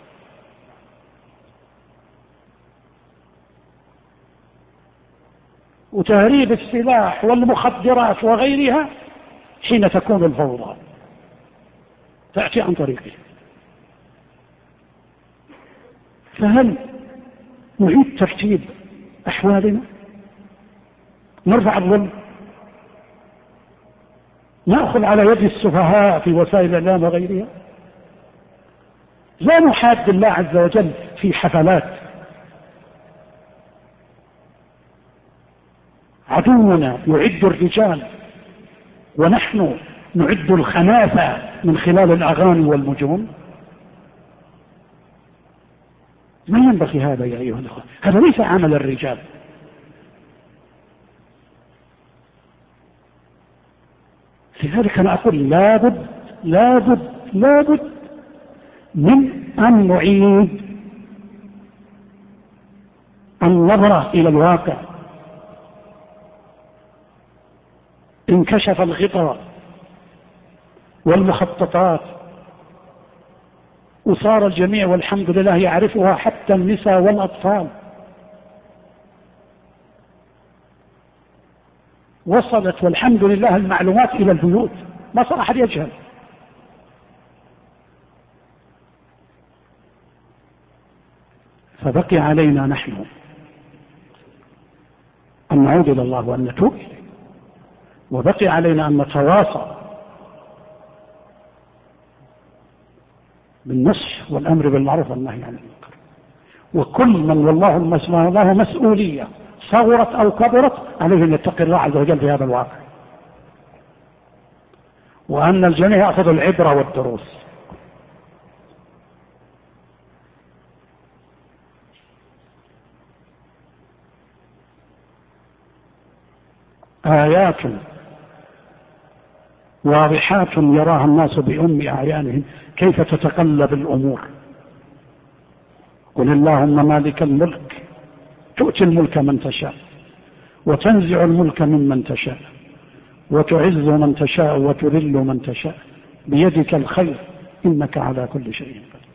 وتهريب السلاح والمخدرات وغيرها حين تكون الفوضى تأتي عن طريقه. فهل نعيد ترتيب أحوالنا؟ نرفع الظلم؟ نأخذ على يد السفهاء في وسائل الإعلام وغيرها؟ لا نحاد الله عز وجل في حفلات. عدونا يعد الرجال ونحن نعد الخنافة من خلال الأغاني والمجون. ما ينبغي هذا يا أيها الأخوة، هذا ليس عمل الرجال. لذلك أنا أقول لابد من أن نعيد النظرة إلى الواقع. انكشف الغطاء والمخططات وصار الجميع والحمد لله يعرفها حتى النساء والأطفال. وصلت والحمد لله المعلومات إلى البيوت، ما صار أحد يجهل. فبقي علينا نحن أن نعود إلى الله وأن نتوب إليه، وبقي علينا أن نتواصى بالنصح والأمر بالمعروف والنهي عن المنكر. وكل من والله له مسؤولية صغرت أو كبرت عليه أن يتقي الله عز وجل في هذا الواقع، وأن الجميع يأخذ العبرة والدروس. آيات واضحات يراها الناس بأم أعيانهم كيف تتقلب الأمور. قل اللهم مالك الملك تؤتي الملك من تشاء وتنزع الملك ممن تشاء وتعز من تشاء وتذل من تشاء بيدك الخير إنك على كل شيء قدير.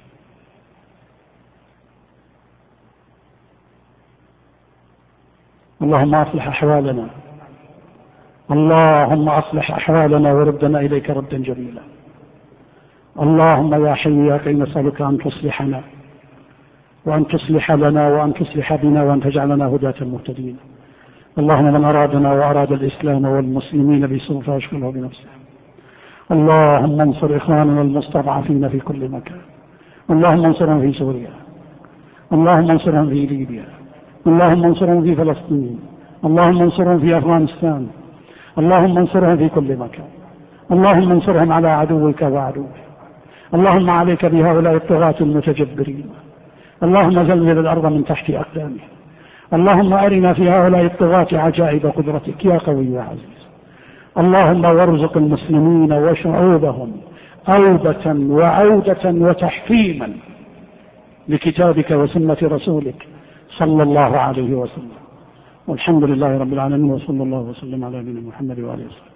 اللهم أصلح أحوالنا، اللهم أصلح أحوالنا وردنا إليك ردا جميلا. اللهم يا حي يا قيوم نسألك أن تصلحنا وأن تصلح لنا وأن تصلح بنا وأن تجعلنا هداة مهتدين. اللهم من أرادنا وأراد الإسلام والمسلمين بسوء فاشغله بنفسه. اللهم انصر إخواننا المستضعفين في كل مكان. اللهم انصرهم في سوريا، اللهم انصرهم في ليبيا، اللهم انصرهم في فلسطين، اللهم انصرهم في أفغانستان، اللهم انصرهم في كل مكان. اللهم انصرهم على عدوك وعدوك. اللهم عليك بهؤلاء الطغاة المتجبرين. اللهم زلزل الأرض من تحت أقدامهم. اللهم أرنا في هؤلاء الطغاة عجائب قدرتك يا قوي يا عزيز. اللهم وارزق المسلمين وشعوبهم أوبة وعودة وتحكيما لكتابك وسنة رسولك صلى الله عليه وسلم. والحمد لله رب العالمين، وصلى الله وسلم على نبينا محمد وآله وصحبه.